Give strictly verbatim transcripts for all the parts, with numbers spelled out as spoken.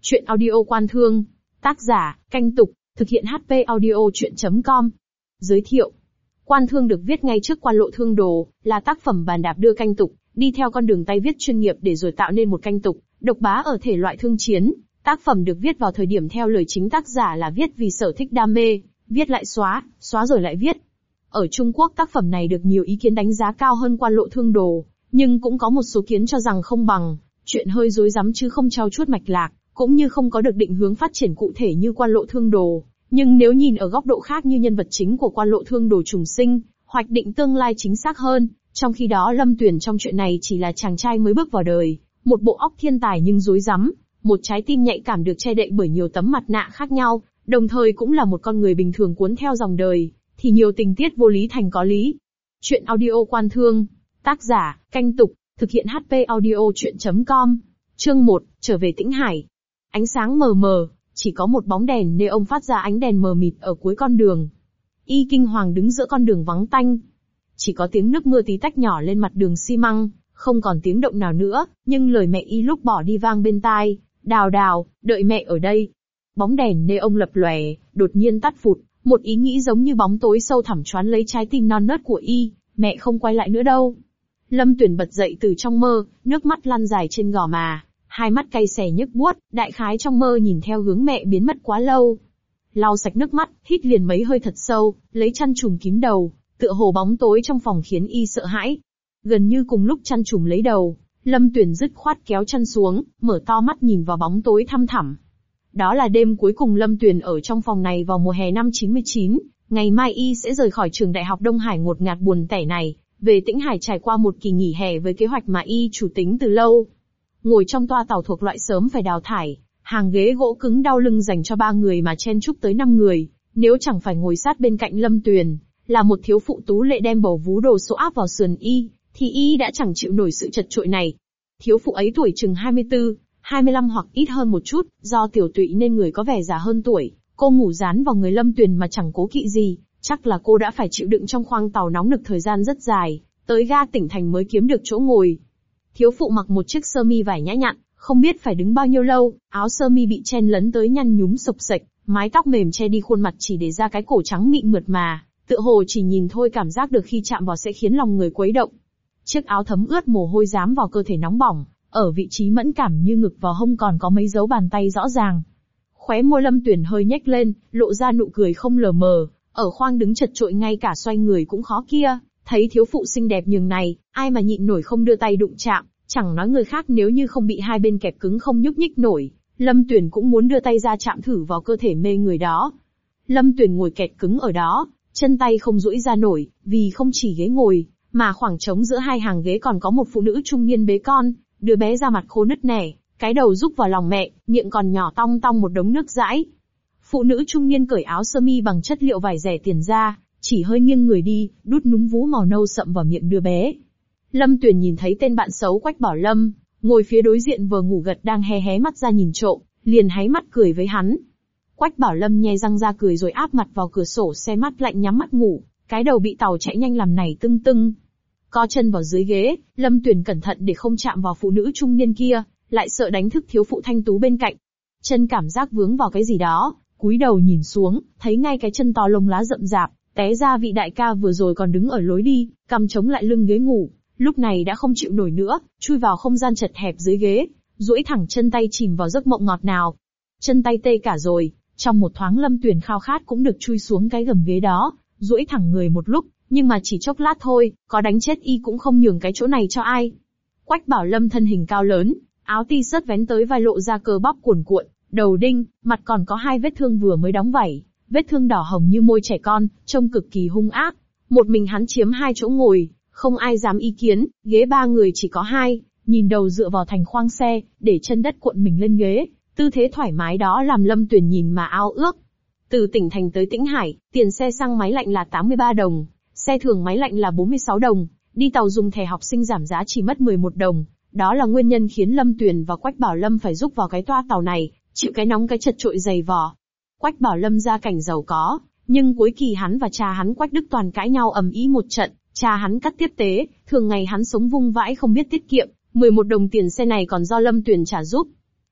Chuyện audio Quan Thương. Tác giả, Canh Tục, thực hiện hát pê audio chuyện chấm com. Giới thiệu. Quan Thương được viết ngay trước Quan Lộ Thương Đồ, là tác phẩm bàn đạp đưa canh tục, đi theo con đường tay viết chuyên nghiệp để rồi tạo nên một canh tục, độc bá ở thể loại thương chiến. Tác phẩm được viết vào thời điểm theo lời chính tác giả là viết vì sở thích đam mê, viết lại xóa, xóa rồi lại viết. Ở Trung Quốc tác phẩm này được nhiều ý kiến đánh giá cao hơn Quan Lộ Thương Đồ, nhưng cũng có một số kiến cho rằng không bằng, chuyện hơi rối rắm chứ không trau chuốt mạch lạc, cũng như không có được định hướng phát triển cụ thể như Quan Lộ Thương Đồ. Nhưng nếu nhìn ở góc độ khác như nhân vật chính của Quan Lộ Thương Đồ trùng sinh, hoạch định tương lai chính xác hơn, trong khi đó Lâm Tuyền trong chuyện này chỉ là chàng trai mới bước vào đời, một bộ óc thiên tài nhưng rối rắm, một trái tim nhạy cảm được che đậy bởi nhiều tấm mặt nạ khác nhau, đồng thời cũng là một con người bình thường cuốn theo dòng đời, thì nhiều tình tiết vô lý thành có lý. Chuyện audio Quan Thương. Tác giả, Canh Tục, thực hiện hát pê audio chuyện chấm com. Chương một, trở về Tĩnh Hải. Ánh sáng mờ mờ, chỉ có một bóng đèn neon phát ra ánh đèn mờ mịt ở cuối con đường. Y kinh hoàng đứng giữa con đường vắng tanh. Chỉ có tiếng nước mưa tí tách nhỏ lên mặt đường xi măng, không còn tiếng động nào nữa, nhưng lời mẹ Y lúc bỏ đi vang bên tai, "Đào Đào, đợi mẹ ở đây." Bóng đèn neon lập lòe, đột nhiên tắt phụt, một ý nghĩ giống như bóng tối sâu thẳm choán lấy trái tim non nớt của Y, mẹ không quay lại nữa đâu. Lâm Tuyền bật dậy từ trong mơ, nước mắt lăn dài trên gò má, hai mắt cay xè nhức buốt, đại khái trong mơ nhìn theo hướng mẹ biến mất quá lâu. Lau sạch nước mắt, hít liền mấy hơi thật sâu, lấy chăn trùm kín đầu, tựa hồ bóng tối trong phòng khiến Y sợ hãi. Gần như cùng lúc chăn trùm lấy đầu, Lâm Tuyền dứt khoát kéo chăn xuống, mở to mắt nhìn vào bóng tối thăm thẳm. Đó là đêm cuối cùng Lâm Tuyền ở trong phòng này vào mùa hè năm chín mươi chín, ngày mai Y sẽ rời khỏi trường đại học Đông Hải ngột ngạt buồn tẻ này, về Tĩnh Hải trải qua một kỳ nghỉ hè với kế hoạch mà Y chủ tính từ lâu. Ngồi trong toa tàu thuộc loại sớm phải đào thải, hàng ghế gỗ cứng đau lưng dành cho ba người mà chen chúc tới năm người, nếu chẳng phải ngồi sát bên cạnh Lâm Tuyền, là một thiếu phụ tú lệ đem bầu vú đồ sộ áp vào sườn Y, thì Y đã chẳng chịu nổi sự chật chội này. Thiếu phụ ấy tuổi chừng hai mươi tư, hai mươi lăm hoặc ít hơn một chút, do tiểu tụy nên người có vẻ già hơn tuổi, cô ngủ dán vào người Lâm Tuyền mà chẳng cố kỵ gì, chắc là cô đã phải chịu đựng trong khoang tàu nóng nực thời gian rất dài, tới ga tỉnh thành mới kiếm được chỗ ngồi. Thiếu phụ mặc một chiếc sơ mi vải nhã nhặn, không biết phải đứng bao nhiêu lâu, áo sơ mi bị chen lấn tới nhăn nhúm xộc xệch, mái tóc mềm che đi khuôn mặt chỉ để ra cái cổ trắng mịn mượt mà, tựa hồ chỉ nhìn thôi cảm giác được khi chạm vào sẽ khiến lòng người quấy động. Chiếc áo thấm ướt mồ hôi dám vào cơ thể nóng bỏng, ở vị trí mẫn cảm như ngực vào hông còn có mấy dấu bàn tay rõ ràng. Khóe môi Lâm Tuyền hơi nhếch lên, lộ ra nụ cười không lờ mờ, ở khoang đứng chật chội ngay cả xoay người cũng khó kia. Thấy thiếu phụ xinh đẹp nhường này, ai mà nhịn nổi không đưa tay đụng chạm, chẳng nói người khác nếu như không bị hai bên kẹp cứng không nhúc nhích nổi, Lâm Tuyền cũng muốn đưa tay ra chạm thử vào cơ thể mê người đó. Lâm Tuyền ngồi kẹt cứng ở đó, chân tay không duỗi ra nổi, vì không chỉ ghế ngồi, mà khoảng trống giữa hai hàng ghế còn có một phụ nữ trung niên bế con, đứa bé da mặt khô nứt nẻ, cái đầu rúc vào lòng mẹ, miệng còn nhỏ tong tong một đống nước dãi. Phụ nữ trung niên cởi áo sơ mi bằng chất liệu vải rẻ tiền ra, chỉ hơi nghiêng người đi, đút núm vú màu nâu sậm vào miệng đứa bé. Lâm Tuyền nhìn thấy tên bạn xấu Quách Bảo Lâm, ngồi phía đối diện vừa ngủ gật đang hé hé mắt ra nhìn trộm, liền háy mắt cười với hắn. Quách Bảo Lâm nhe răng ra cười rồi áp mặt vào cửa sổ xe mắt lạnh nhắm mắt ngủ, cái đầu bị tàu chạy nhanh làm nảy tưng tưng. Co chân vào dưới ghế, Lâm Tuyền cẩn thận để không chạm vào phụ nữ trung niên kia, lại sợ đánh thức thiếu phụ thanh tú bên cạnh. Chân cảm giác vướng vào cái gì đó, cúi đầu nhìn xuống, thấy ngay cái chân to lông lá rậm rạp. Té ra vị đại ca vừa rồi còn đứng ở lối đi, cằm chống lại lưng ghế ngủ, lúc này đã không chịu nổi nữa, chui vào không gian chật hẹp dưới ghế, duỗi thẳng chân tay chìm vào giấc mộng ngọt ngào. Chân tay tê cả rồi, trong một thoáng Lâm Tuyền khao khát cũng được chui xuống cái gầm ghế đó, duỗi thẳng người một lúc, nhưng mà chỉ chốc lát thôi, có đánh chết Y cũng không nhường cái chỗ này cho ai. Quách Bảo Lâm thân hình cao lớn, áo t-shirt vén tới vai lộ ra cơ bắp cuồn cuộn, đầu đinh, mặt còn có hai vết thương vừa mới đóng vảy. Vết thương đỏ hồng như môi trẻ con, trông cực kỳ hung ác. Một mình hắn chiếm hai chỗ ngồi, không ai dám ý kiến, ghế ba người chỉ có hai, nhìn đầu dựa vào thành khoang xe, để chân đất cuộn mình lên ghế, tư thế thoải mái đó làm Lâm Tuyền nhìn mà ao ước. Từ tỉnh thành tới Tĩnh Hải, tiền xe xăng máy lạnh là tám mươi ba đồng, xe thường máy lạnh là bốn mươi sáu đồng, đi tàu dùng thẻ học sinh giảm giá chỉ mất mười một đồng. Đó là nguyên nhân khiến Lâm Tuyền và Quách Bảo Lâm phải rúc vào cái toa tàu này, chịu cái nóng cái chật chội dày vò. Quách Bảo Lâm gia cảnh giàu có, nhưng cuối kỳ hắn và cha hắn Quách Đức Toàn cãi nhau ầm ĩ một trận, cha hắn cắt tiếp tế, thường ngày hắn sống vung vãi không biết tiết kiệm, mười một đồng tiền xe này còn do Lâm Tuyền trả giúp.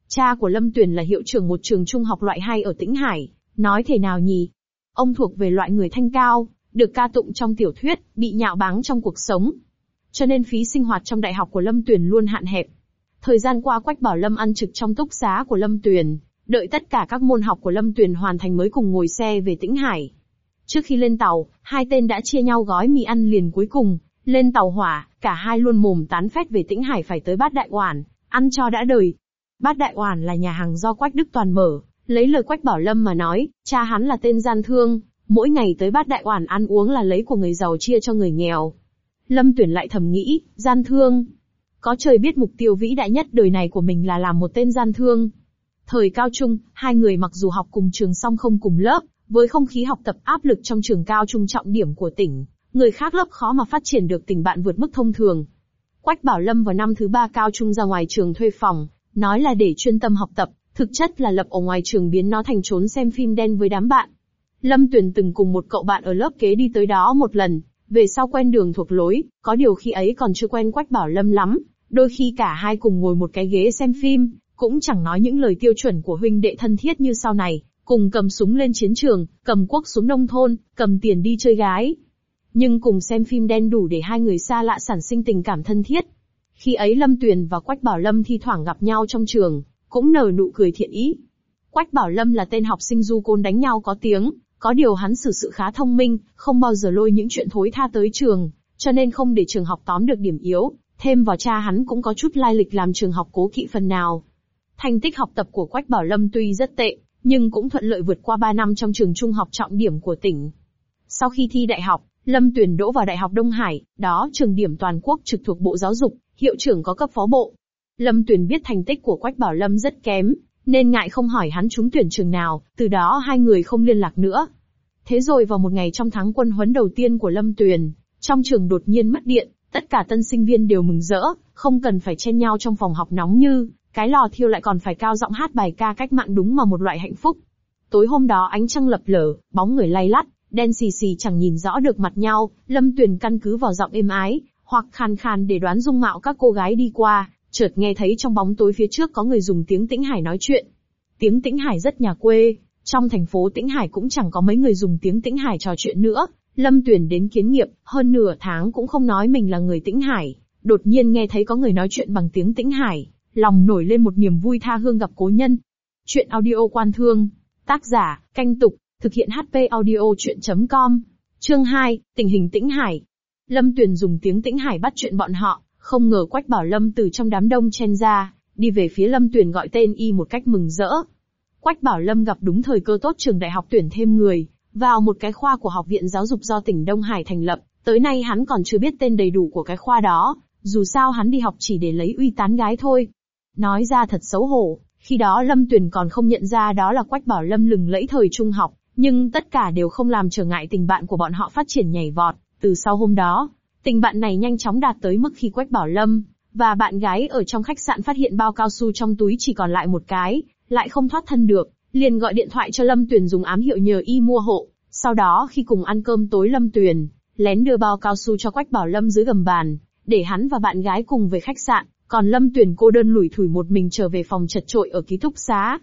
Cha của Lâm Tuyền là hiệu trưởng một trường trung học loại hai ở Tĩnh Hải, nói thế nào nhỉ? Ông thuộc về loại người thanh cao, được ca tụng trong tiểu thuyết, bị nhạo báng trong cuộc sống. Cho nên phí sinh hoạt trong đại học của Lâm Tuyền luôn hạn hẹp. Thời gian qua Quách Bảo Lâm ăn trực trong túc xá của Lâm Tuyền, đợi tất cả các môn học của Lâm Tuyền hoàn thành mới cùng ngồi xe về Tĩnh Hải. Trước khi lên tàu, hai tên đã chia nhau gói mì ăn liền cuối cùng. Lên tàu hỏa, cả hai luôn mồm tán phét về Tĩnh Hải phải tới Bát Đại Oản, ăn cho đã đời. Bát Đại Oản là nhà hàng do Quách Đức Toàn mở, lấy lời Quách Bảo Lâm mà nói, cha hắn là tên gian thương, mỗi ngày tới Bát Đại Oản ăn uống là lấy của người giàu chia cho người nghèo. Lâm Tuyền lại thầm nghĩ, gian thương. Có trời biết mục tiêu vĩ đại nhất đời này của mình là làm một tên gian thương. Thời cao trung, hai người mặc dù học cùng trường song không cùng lớp, với không khí học tập áp lực trong trường cao trung trọng điểm của tỉnh, người khác lớp khó mà phát triển được tình bạn vượt mức thông thường. Quách Bảo Lâm vào năm thứ ba cao trung ra ngoài trường thuê phòng, nói là để chuyên tâm học tập, thực chất là lập ở ngoài trường biến nó thành trốn xem phim đen với đám bạn. Lâm Tuyền từng cùng một cậu bạn ở lớp kế đi tới đó một lần, về sau quen đường thuộc lối, có điều khi ấy còn chưa quen Quách Bảo Lâm lắm, đôi khi cả hai cùng ngồi một cái ghế xem phim, cũng chẳng nói những lời tiêu chuẩn của huynh đệ thân thiết như sau này, cùng cầm súng lên chiến trường, cầm cuốc xuống nông thôn, cầm tiền đi chơi gái. Nhưng cùng xem phim đen đủ để hai người xa lạ sản sinh tình cảm thân thiết. Khi ấy Lâm Tuyền và Quách Bảo Lâm thi thoảng gặp nhau trong trường, cũng nở nụ cười thiện ý. Quách Bảo Lâm là tên học sinh du côn đánh nhau có tiếng, có điều hắn xử sự khá thông minh, không bao giờ lôi những chuyện thối tha tới trường, cho nên không để trường học tóm được điểm yếu, thêm vào cha hắn cũng có chút lai lịch làm trường học cố kỵ phần nào. Thành tích học tập của Quách Bảo Lâm tuy rất tệ, nhưng cũng thuận lợi vượt qua ba năm trong trường trung học trọng điểm của tỉnh. Sau khi thi đại học, Lâm Tuyền đỗ vào Đại học Đông Hải, đó trường điểm toàn quốc trực thuộc Bộ Giáo dục, hiệu trưởng có cấp phó bộ. Lâm Tuyền biết thành tích của Quách Bảo Lâm rất kém, nên ngại không hỏi hắn trúng tuyển trường nào, từ đó hai người không liên lạc nữa. Thế rồi vào một ngày trong tháng quân huấn đầu tiên của Lâm Tuyền, trong trường đột nhiên mất điện, tất cả tân sinh viên đều mừng rỡ, không cần phải chen nhau trong phòng học nóng như cái lò thiêu lại còn phải cao giọng hát bài ca cách mạng đúng mà một loại hạnh phúc. Tối hôm đó ánh trăng lập lờ, bóng người lay lắt, đen xì xì chẳng nhìn rõ được mặt nhau, Lâm Tuyền căn cứ vào giọng êm ái, hoặc khàn khàn để đoán dung mạo các cô gái đi qua, chợt nghe thấy trong bóng tối phía trước có người dùng tiếng Tĩnh Hải nói chuyện. Tiếng Tĩnh Hải rất nhà quê, trong thành phố Tĩnh Hải cũng chẳng có mấy người dùng tiếng Tĩnh Hải trò chuyện nữa. Lâm Tuyền đến kiến nghiệp, hơn nửa tháng cũng không nói mình là người Tĩnh Hải, đột nhiên nghe thấy có người nói chuyện bằng tiếng Tĩnh Hải, lòng nổi lên một niềm vui tha hương gặp cố nhân. Chuyện audio Quan Thương, tác giả, Canh Tục, thực hiện hát pê audio chuyện chấm com. Chương hai, tình hình Tĩnh Hải. Lâm Tuyền dùng tiếng Tĩnh Hải bắt chuyện bọn họ, không ngờ Quách Bảo Lâm từ trong đám đông chen ra, đi về phía Lâm Tuyền gọi tên y một cách mừng rỡ. Quách Bảo Lâm gặp đúng thời cơ tốt, trường đại học tuyển thêm người vào một cái khoa của Học viện Giáo dục do tỉnh Đông Hải thành lập, tới nay hắn còn chưa biết tên đầy đủ của cái khoa đó, dù sao hắn đi học chỉ để lấy uy tán gái thôi. Nói ra thật xấu hổ, khi đó Lâm Tuyền còn không nhận ra đó là Quách Bảo Lâm lừng lẫy thời trung học, nhưng tất cả đều không làm trở ngại tình bạn của bọn họ phát triển nhảy vọt. Từ sau hôm đó, tình bạn này nhanh chóng đạt tới mức khi Quách Bảo Lâm và bạn gái ở trong khách sạn phát hiện bao cao su trong túi chỉ còn lại một cái, lại không thoát thân được, liền gọi điện thoại cho Lâm Tuyền dùng ám hiệu nhờ y mua hộ. Sau đó khi cùng ăn cơm tối, Lâm Tuyền lén đưa bao cao su cho Quách Bảo Lâm dưới gầm bàn, để hắn và bạn gái cùng về khách sạn, còn Lâm Tuyền cô đơn lủi thủi một mình trở về phòng chật chội ở ký túc xá.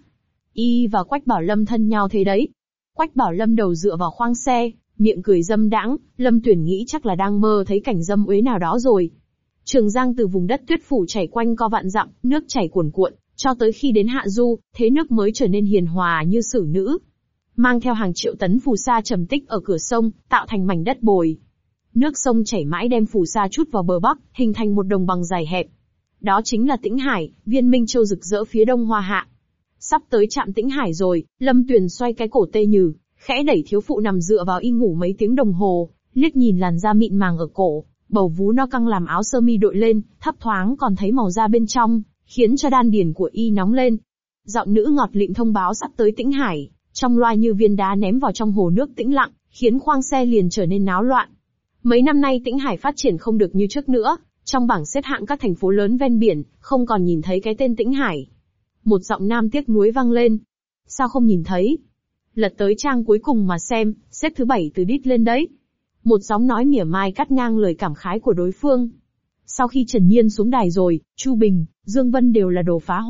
Y và Quách Bảo Lâm thân nhau thế đấy. Quách Bảo Lâm đầu dựa vào khoang xe, miệng cười dâm đãng, Lâm Tuyền nghĩ chắc là đang mơ thấy cảnh dâm uế nào đó rồi. Trường Giang từ vùng đất tuyết phủ chảy quanh co vạn dặm, nước chảy cuồn cuộn, cho tới khi đến hạ du, thế nước mới trở nên hiền hòa như sử nữ. Mang theo hàng triệu tấn phù sa trầm tích ở cửa sông, tạo thành mảnh đất bồi. Nước sông chảy mãi đem phù sa trút vào bờ bắc, hình thành một đồng bằng dài hẹp. Đó chính là Tĩnh Hải, viên minh châu rực rỡ phía đông Hoa Hạ. Sắp tới trạm Tĩnh Hải rồi, Lâm Tuyền xoay cái cổ tê nhừ, khẽ đẩy thiếu phụ nằm dựa vào y ngủ mấy tiếng đồng hồ, liếc nhìn làn da mịn màng ở cổ, bầu vú no căng làm áo sơ mi đội lên, thấp thoáng còn thấy màu da bên trong, khiến cho đan điền của y nóng lên. Giọng nữ ngọt lịm thông báo sắp tới Tĩnh Hải, trong loa như viên đá ném vào trong hồ nước tĩnh lặng, khiến khoang xe liền trở nên náo loạn. Mấy năm nay Tĩnh Hải phát triển không được như trước nữa, trong bảng xếp hạng các thành phố lớn ven biển, không còn nhìn thấy cái tên Tĩnh Hải. Một giọng nam tiếc nuối vang lên. Sao không nhìn thấy? Lật tới trang cuối cùng mà xem, xếp thứ bảy từ đít lên đấy. Một giọng nói mỉa mai cắt ngang lời cảm khái của đối phương. Sau khi Trần Nhiên xuống đài rồi, Chu Bình, Dương Vân đều là đồ phá hoại,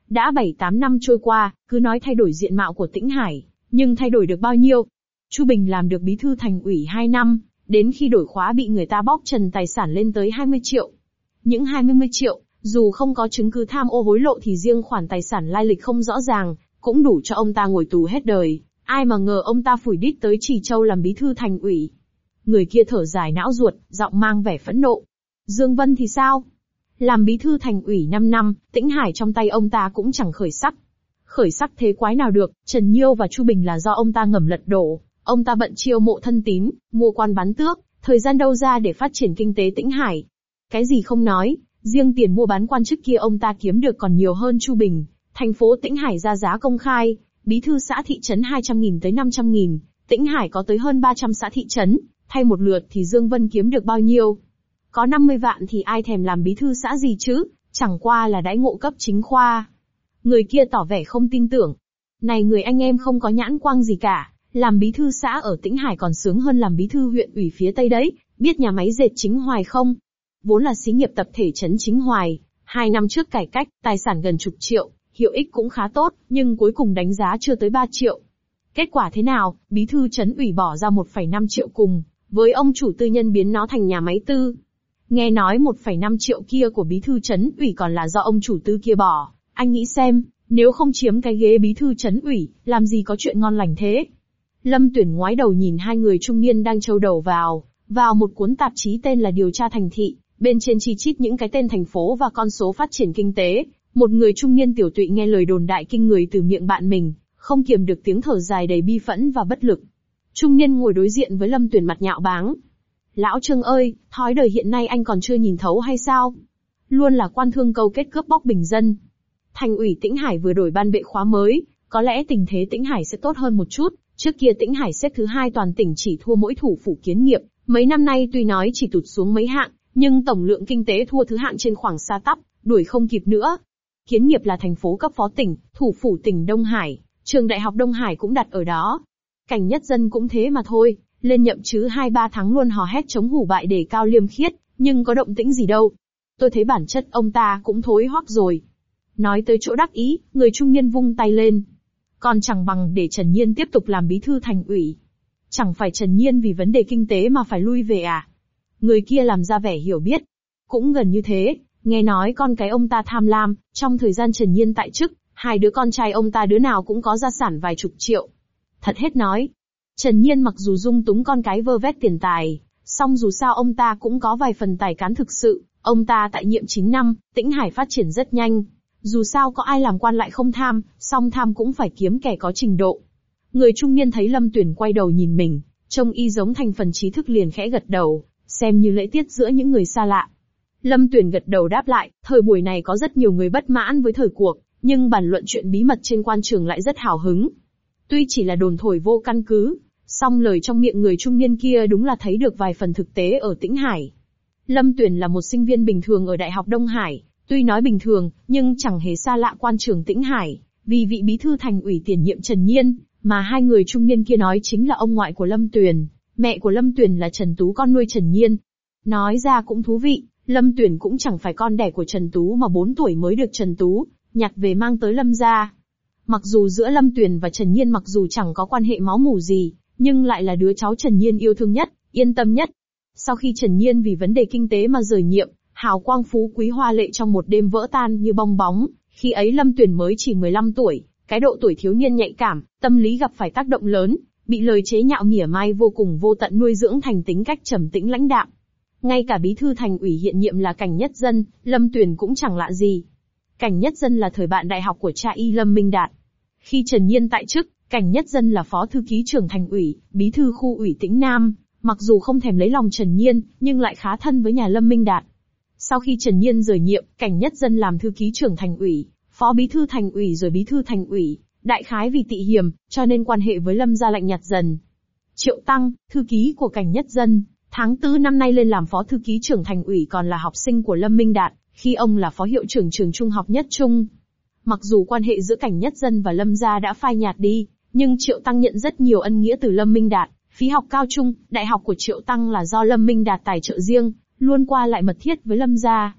Đã bảy tám năm trôi qua, cứ nói thay đổi diện mạo của Tĩnh Hải, nhưng thay đổi được bao nhiêu? Chu Bình làm được bí thư thành ủy hai năm, đến khi đổi khóa bị người ta bóc trần tài sản lên tới hai mươi triệu. Những hai mươi triệu, dù không có chứng cứ tham ô hối lộ thì riêng khoản tài sản lai lịch không rõ ràng, cũng đủ cho ông ta ngồi tù hết đời. Ai mà ngờ ông ta phủi đít tới Trì Châu làm bí thư thành ủy. Người kia thở dài não ruột, giọng mang vẻ phẫn nộ. Dương Vân thì sao? Làm bí thư thành ủy năm năm, Tĩnh Hải trong tay ông ta cũng chẳng khởi sắc. Khởi sắc thế quái nào được, Trần Nhiêu và Chu Bình là do ông ta ngầm lật đổ. Ông ta bận chiêu mộ thân tín, mua quan bán tước, thời gian đâu ra để phát triển kinh tế Tĩnh Hải. Cái gì không nói, riêng tiền mua bán quan chức kia ông ta kiếm được còn nhiều hơn Chu Bình. Thành phố Tĩnh Hải ra giá công khai, bí thư xã thị trấn hai trăm nghìn tới năm trăm nghìn, Tĩnh Hải có tới hơn ba trăm xã thị trấn, thay một lượt thì Dương Vân kiếm được bao nhiêu? Có năm mươi vạn thì ai thèm làm bí thư xã gì chứ, chẳng qua là đãi ngộ cấp chính khoa. Người kia tỏ vẻ không tin tưởng. Này người anh em không có nhãn quang gì cả, làm bí thư xã ở Tĩnh Hải còn sướng hơn làm bí thư huyện ủy phía Tây đấy, biết nhà máy dệt Chính Hoài không? Vốn là xí nghiệp tập thể trấn Chính Hoài, hai năm trước cải cách, tài sản gần chục triệu, hiệu ích cũng khá tốt, nhưng cuối cùng đánh giá chưa tới ba triệu. Kết quả thế nào, bí thư trấn ủy bỏ ra một phẩy năm triệu cùng, với ông chủ tư nhân biến nó thành nhà máy tư. Nghe nói một phẩy năm triệu kia của bí thư trấn ủy còn là do ông chủ tư kia bỏ, anh nghĩ xem, nếu không chiếm cái ghế bí thư trấn ủy, làm gì có chuyện ngon lành thế. Lâm Tuyển ngoái đầu nhìn hai người trung niên đang trâu đầu vào, vào một cuốn tạp chí tên là Điều tra thành thị, bên trên chi chít những cái tên thành phố và con số phát triển kinh tế. Một người trung niên tiểu tụy nghe lời đồn đại kinh người từ miệng bạn mình, không kiềm được tiếng thở dài đầy bi phẫn và bất lực. Trung niên ngồi đối diện với Lâm Tuyển mặt nhạo báng. Lão Trương ơi, thói đời hiện nay anh còn chưa nhìn thấu hay sao? Luôn là quan thương câu kết cướp bóc bình dân. Thành ủy Tĩnh Hải vừa đổi ban bệ khóa mới, có lẽ tình thế Tĩnh Hải sẽ tốt hơn một chút. Trước kia Tĩnh Hải xếp thứ hai toàn tỉnh chỉ thua mỗi thủ phủ Kiến Nghiệp. Mấy năm nay tuy nói chỉ tụt xuống mấy hạng, nhưng tổng lượng kinh tế thua thứ hạng trên khoảng xa tắp, đuổi không kịp nữa. Kiến Nghiệp là thành phố cấp phó tỉnh, thủ phủ tỉnh Đông Hải, trường đại học Đông Hải cũng đặt ở đó. Cảnh Nhất Dân cũng thế mà thôi, lên nhậm chứ hai ba tháng luôn hò hét chống hủ bại đề cao liêm khiết, nhưng có động tĩnh gì đâu. Tôi thấy bản chất ông ta cũng thối hoắc rồi. Nói tới chỗ đắc ý, người trung niên vung tay lên. Còn chẳng bằng để Trần Nhiên tiếp tục làm bí thư thành ủy. Chẳng phải Trần Nhiên vì vấn đề kinh tế mà phải lui về à? Người kia làm ra vẻ hiểu biết. Cũng gần như thế, nghe nói con cái ông ta tham lam, trong thời gian Trần Nhiên tại chức, hai đứa con trai ông ta đứa nào cũng có gia sản vài chục triệu. Thật hết nói. Trần Nhiên mặc dù dung túng con cái vơ vét tiền tài, song dù sao ông ta cũng có vài phần tài cán thực sự. Ông ta tại nhiệm chín năm, Tĩnh Hải phát triển rất nhanh. Dù sao có ai làm quan lại không tham, song tham cũng phải kiếm kẻ có trình độ. Người trung niên thấy Lâm Tuyển quay đầu nhìn mình, trông y giống thành phần trí thức liền khẽ gật đầu, xem như lễ tiết giữa những người xa lạ. Lâm Tuyển gật đầu đáp lại, thời buổi này có rất nhiều người bất mãn với thời cuộc, nhưng bàn luận chuyện bí mật trên quan trường lại rất hào hứng. Tuy chỉ là đồn thổi vô căn cứ, song lời trong miệng người trung niên kia đúng là thấy được vài phần thực tế ở Tĩnh Hải. Lâm Tuyển là một sinh viên bình thường ở Đại học Đông Hải, tuy nói bình thường, nhưng chẳng hề xa lạ quan trường Tĩnh Hải, vì vị bí thư thành ủy tiền nhiệm Trần Nhiên, mà hai người trung niên kia nói chính là ông ngoại của Lâm Tuyển, mẹ của Lâm Tuyển là Trần Tú con nuôi Trần Nhiên. Nói ra cũng thú vị, Lâm Tuyển cũng chẳng phải con đẻ của Trần Tú mà bốn tuổi mới được Trần Tú nhặt về mang tới Lâm gia. Mặc dù giữa Lâm Tuyển và Trần Nhiên mặc dù chẳng có quan hệ máu mủ gì, nhưng lại là đứa cháu Trần Nhiên yêu thương nhất, yên tâm nhất. Sau khi Trần Nhiên vì vấn đề kinh tế mà rời nhiệm, hào quang phú quý hoa lệ trong một đêm vỡ tan như bong bóng, khi ấy Lâm Tuyển mới chỉ mười lăm tuổi, cái độ tuổi thiếu niên nhạy cảm, tâm lý gặp phải tác động lớn, bị lời chế nhạo mỉa mai vô cùng vô tận nuôi dưỡng thành tính cách trầm tĩnh lãnh đạm. Ngay cả bí thư thành ủy hiện nhiệm là Cảnh Nhất Dân, Lâm Tuyển cũng chẳng lạ gì. Cảnh Nhất Dân là thời bạn đại học của cha y Lâm Minh Đạt. Khi Trần Nhiên tại chức, Cảnh Nhất Dân là phó thư ký trưởng thành ủy, bí thư khu ủy Tĩnh Nam, mặc dù không thèm lấy lòng Trần Nhiên, nhưng lại khá thân với nhà Lâm Minh Đạt. Sau khi Trần Nhiên rời nhiệm, Cảnh Nhất Dân làm thư ký trưởng thành ủy, phó bí thư thành ủy rồi bí thư thành ủy, đại khái vì tị hiềm, cho nên quan hệ với Lâm gia lạnh nhạt dần. Triệu Tăng, thư ký của Cảnh Nhất Dân, tháng tư năm nay lên làm phó thư ký trưởng thành ủy còn là học sinh của Lâm Minh Đạt, khi ông là phó hiệu trưởng trường trung học Nhất Trung. Mặc dù quan hệ giữa Cảnh Nhất Dân và Lâm gia đã phai nhạt đi, nhưng Triệu Tăng nhận rất nhiều ân nghĩa từ Lâm Minh Đạt, phí học cao trung, đại học của Triệu Tăng là do Lâm Minh Đạt tài trợ riêng, luôn qua lại mật thiết với Lâm gia.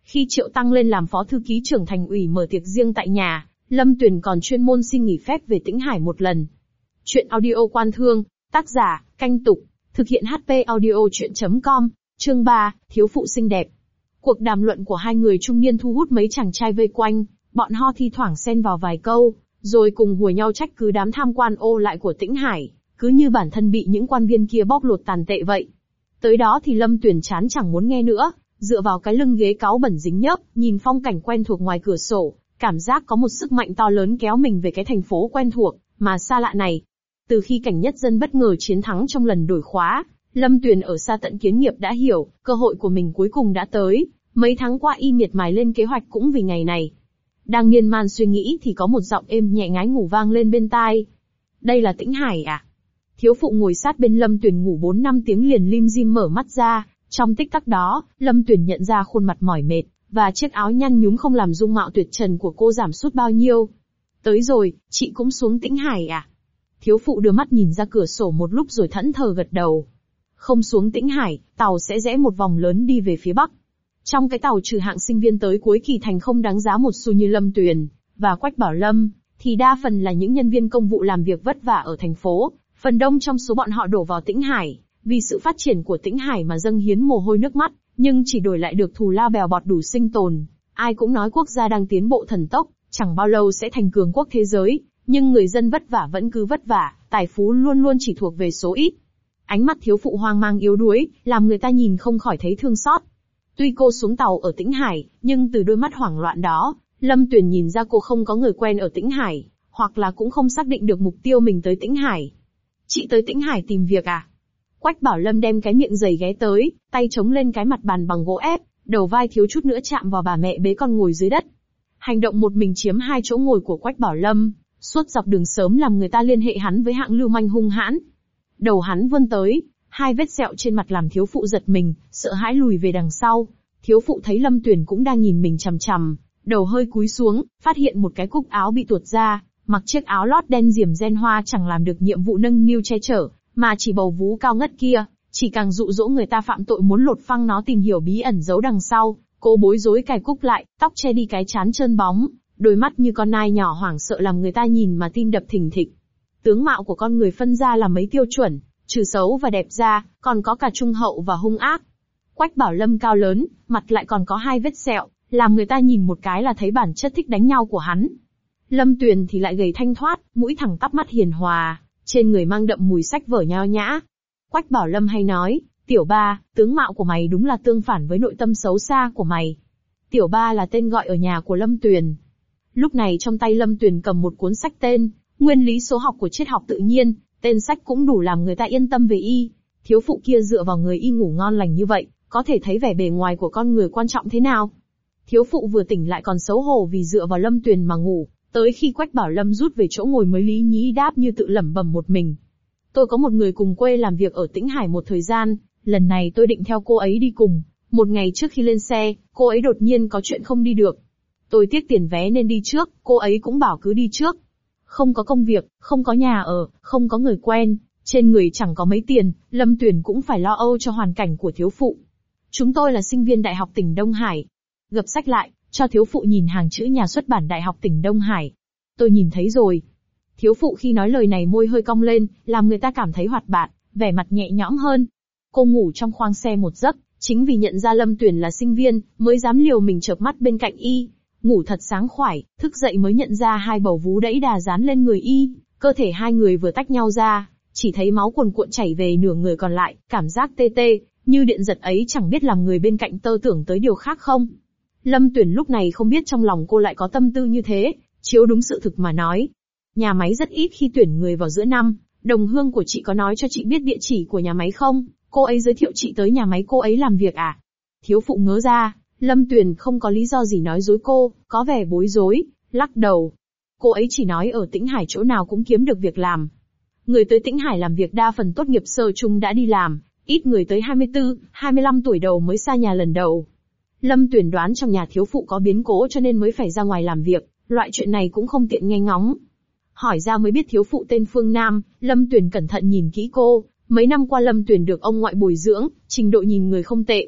Khi Triệu Tăng lên làm phó thư ký trưởng thành ủy mở tiệc riêng tại nhà, Lâm Tuyền còn chuyên môn xin nghỉ phép về Tĩnh Hải một lần. Chuyện audio Quan Thương, tác giả, Canh Tục, thực hiện hát pê audio chuyện chấm com, chương ba, thiếu phụ xinh đẹp. Cuộc đàm luận của hai người trung niên thu hút mấy chàng trai vây quanh, bọn họ thi thoảng xen vào vài câu, rồi cùng hùa nhau trách cứ đám tham quan ô lại của Tĩnh Hải, cứ như bản thân bị những quan viên kia bóc lột tàn tệ vậy. Tới đó thì Lâm Tuyền chán chẳng muốn nghe nữa, dựa vào cái lưng ghế cáu bẩn dính nhớp, nhìn phong cảnh quen thuộc ngoài cửa sổ, cảm giác có một sức mạnh to lớn kéo mình về cái thành phố quen thuộc, mà xa lạ này. Từ khi cảnh nhất dân bất ngờ chiến thắng trong lần đổi khóa, Lâm Tuyền ở xa tận kiến nghiệp đã hiểu, cơ hội của mình cuối cùng đã tới, mấy tháng qua y miệt mài lên kế hoạch cũng vì ngày này. Đang miên man suy nghĩ thì có một giọng êm nhẹ ngái ngủ vang lên bên tai. Đây là Tĩnh Hải à? Thiếu phụ ngồi sát bên Lâm Tuyền ngủ bốn năm tiếng liền lim dim mở mắt ra, trong tích tắc đó, Lâm Tuyền nhận ra khuôn mặt mỏi mệt, và chiếc áo nhăn nhúm không làm dung mạo tuyệt trần của cô giảm sút bao nhiêu. Tới rồi, chị cũng xuống Tĩnh Hải à? Thiếu phụ đưa mắt nhìn ra cửa sổ một lúc rồi thẫn thờ gật đầu. Không xuống Tĩnh Hải, tàu sẽ rẽ một vòng lớn đi về phía bắc. Trong cái tàu trừ hạng sinh viên tới cuối kỳ thành không đáng giá một xu như Lâm Tuyền và Quách Bảo Lâm, thì đa phần là những nhân viên công vụ làm việc vất vả ở thành phố, phần đông trong số bọn họ đổ vào Tĩnh Hải, vì sự phát triển của Tĩnh Hải mà dâng hiến mồ hôi nước mắt, nhưng chỉ đổi lại được thù lao bèo bọt đủ sinh tồn. Ai cũng nói quốc gia đang tiến bộ thần tốc, chẳng bao lâu sẽ thành cường quốc thế giới, nhưng người dân vất vả vẫn cứ vất vả, tài phú luôn luôn chỉ thuộc về số ít. Ánh mắt thiếu phụ hoang mang yếu đuối, làm người ta nhìn không khỏi thấy thương xót. Tuy cô xuống tàu ở Tĩnh Hải, nhưng từ đôi mắt hoảng loạn đó, Lâm Tuyền nhìn ra cô không có người quen ở Tĩnh Hải, hoặc là cũng không xác định được mục tiêu mình tới Tĩnh Hải. Chị tới Tĩnh Hải tìm việc à? Quách Bảo Lâm đem cái miệng dày ghé tới, tay chống lên cái mặt bàn bằng gỗ ép, đầu vai thiếu chút nữa chạm vào bà mẹ bế con ngồi dưới đất. Hành động một mình chiếm hai chỗ ngồi của Quách Bảo Lâm, suốt dọc đường sớm làm người ta liên hệ hắn với hạng lưu manh hung hãn. Đầu hắn vươn tới, hai vết sẹo trên mặt làm thiếu phụ giật mình, sợ hãi lùi về đằng sau. Thiếu phụ thấy Lâm Tuyền cũng đang nhìn mình chằm chằm, đầu hơi cúi xuống, phát hiện một cái cúc áo bị tuột ra, mặc chiếc áo lót đen diềm ren hoa chẳng làm được nhiệm vụ nâng niu che chở, mà chỉ bầu vú cao ngất kia, chỉ càng dụ dỗ người ta phạm tội muốn lột phăng nó tìm hiểu bí ẩn giấu đằng sau. Cô bối rối cài cúc lại, tóc che đi cái trán trơn bóng, đôi mắt như con nai nhỏ hoảng sợ làm người ta nhìn mà tim đập thình thịch. Tướng mạo của con người phân ra là mấy tiêu chuẩn, trừ xấu và đẹp ra, còn có cả trung hậu và hung ác. Quách Bảo Lâm cao lớn, mặt lại còn có hai vết sẹo, làm người ta nhìn một cái là thấy bản chất thích đánh nhau của hắn. Lâm Tuyền thì lại gầy thanh thoát, mũi thẳng tắp mắt hiền hòa, trên người mang đậm mùi sách vở nho nhã. Quách Bảo Lâm hay nói, Tiểu Ba, tướng mạo của mày đúng là tương phản với nội tâm xấu xa của mày. Tiểu Ba là tên gọi ở nhà của Lâm Tuyền. Lúc này trong tay Lâm Tuyền cầm một cuốn sách tên Nguyên lý số học của triết học tự nhiên, tên sách cũng đủ làm người ta yên tâm về y. Thiếu phụ kia dựa vào người y ngủ ngon lành như vậy, có thể thấy vẻ bề ngoài của con người quan trọng thế nào. Thiếu phụ vừa tỉnh lại còn xấu hổ vì dựa vào Lâm Tuyền mà ngủ, tới khi Quách Bảo Lâm rút về chỗ ngồi mới lý nhí đáp như tự lẩm bẩm một mình. Tôi có một người cùng quê làm việc ở Tĩnh Hải một thời gian, lần này tôi định theo cô ấy đi cùng. Một ngày trước khi lên xe, cô ấy đột nhiên có chuyện không đi được. Tôi tiếc tiền vé nên đi trước, cô ấy cũng bảo cứ đi trước. Không có công việc, không có nhà ở, không có người quen, trên người chẳng có mấy tiền, Lâm Tuyền cũng phải lo âu cho hoàn cảnh của thiếu phụ. Chúng tôi là sinh viên Đại học tỉnh Đông Hải. Gập sách lại, cho thiếu phụ nhìn hàng chữ nhà xuất bản Đại học tỉnh Đông Hải. Tôi nhìn thấy rồi. Thiếu phụ khi nói lời này môi hơi cong lên, làm người ta cảm thấy hoạt bát, vẻ mặt nhẹ nhõm hơn. Cô ngủ trong khoang xe một giấc, chính vì nhận ra Lâm Tuyền là sinh viên, mới dám liều mình chợp mắt bên cạnh y. Ngủ thật sáng khoải, thức dậy mới nhận ra hai bầu vú đẫy đà dán lên người y, cơ thể hai người vừa tách nhau ra, chỉ thấy máu cuồn cuộn chảy về nửa người còn lại, cảm giác tê tê, như điện giật ấy chẳng biết làm người bên cạnh tơ tưởng tới điều khác không. Lâm Tuyền lúc này không biết trong lòng cô lại có tâm tư như thế, chiếu đúng sự thực mà nói. Nhà máy rất ít khi tuyển người vào giữa năm, đồng hương của chị có nói cho chị biết địa chỉ của nhà máy không? Cô ấy giới thiệu chị tới nhà máy cô ấy làm việc à? Thiếu phụ ngớ ra, Lâm Tuyền không có lý do gì nói dối cô, có vẻ bối rối, lắc đầu. Cô ấy chỉ nói ở Tĩnh Hải chỗ nào cũng kiếm được việc làm. Người tới Tĩnh Hải làm việc đa phần tốt nghiệp sơ chung đã đi làm, ít người tới hai mươi tư, hai mươi lăm tuổi đầu mới xa nhà lần đầu. Lâm Tuyền đoán trong nhà thiếu phụ có biến cố cho nên mới phải ra ngoài làm việc, loại chuyện này cũng không tiện nghe ngóng. Hỏi ra mới biết thiếu phụ tên Phương Nam, Lâm Tuyền cẩn thận nhìn kỹ cô, mấy năm qua Lâm Tuyền được ông ngoại bồi dưỡng, trình độ nhìn người không tệ.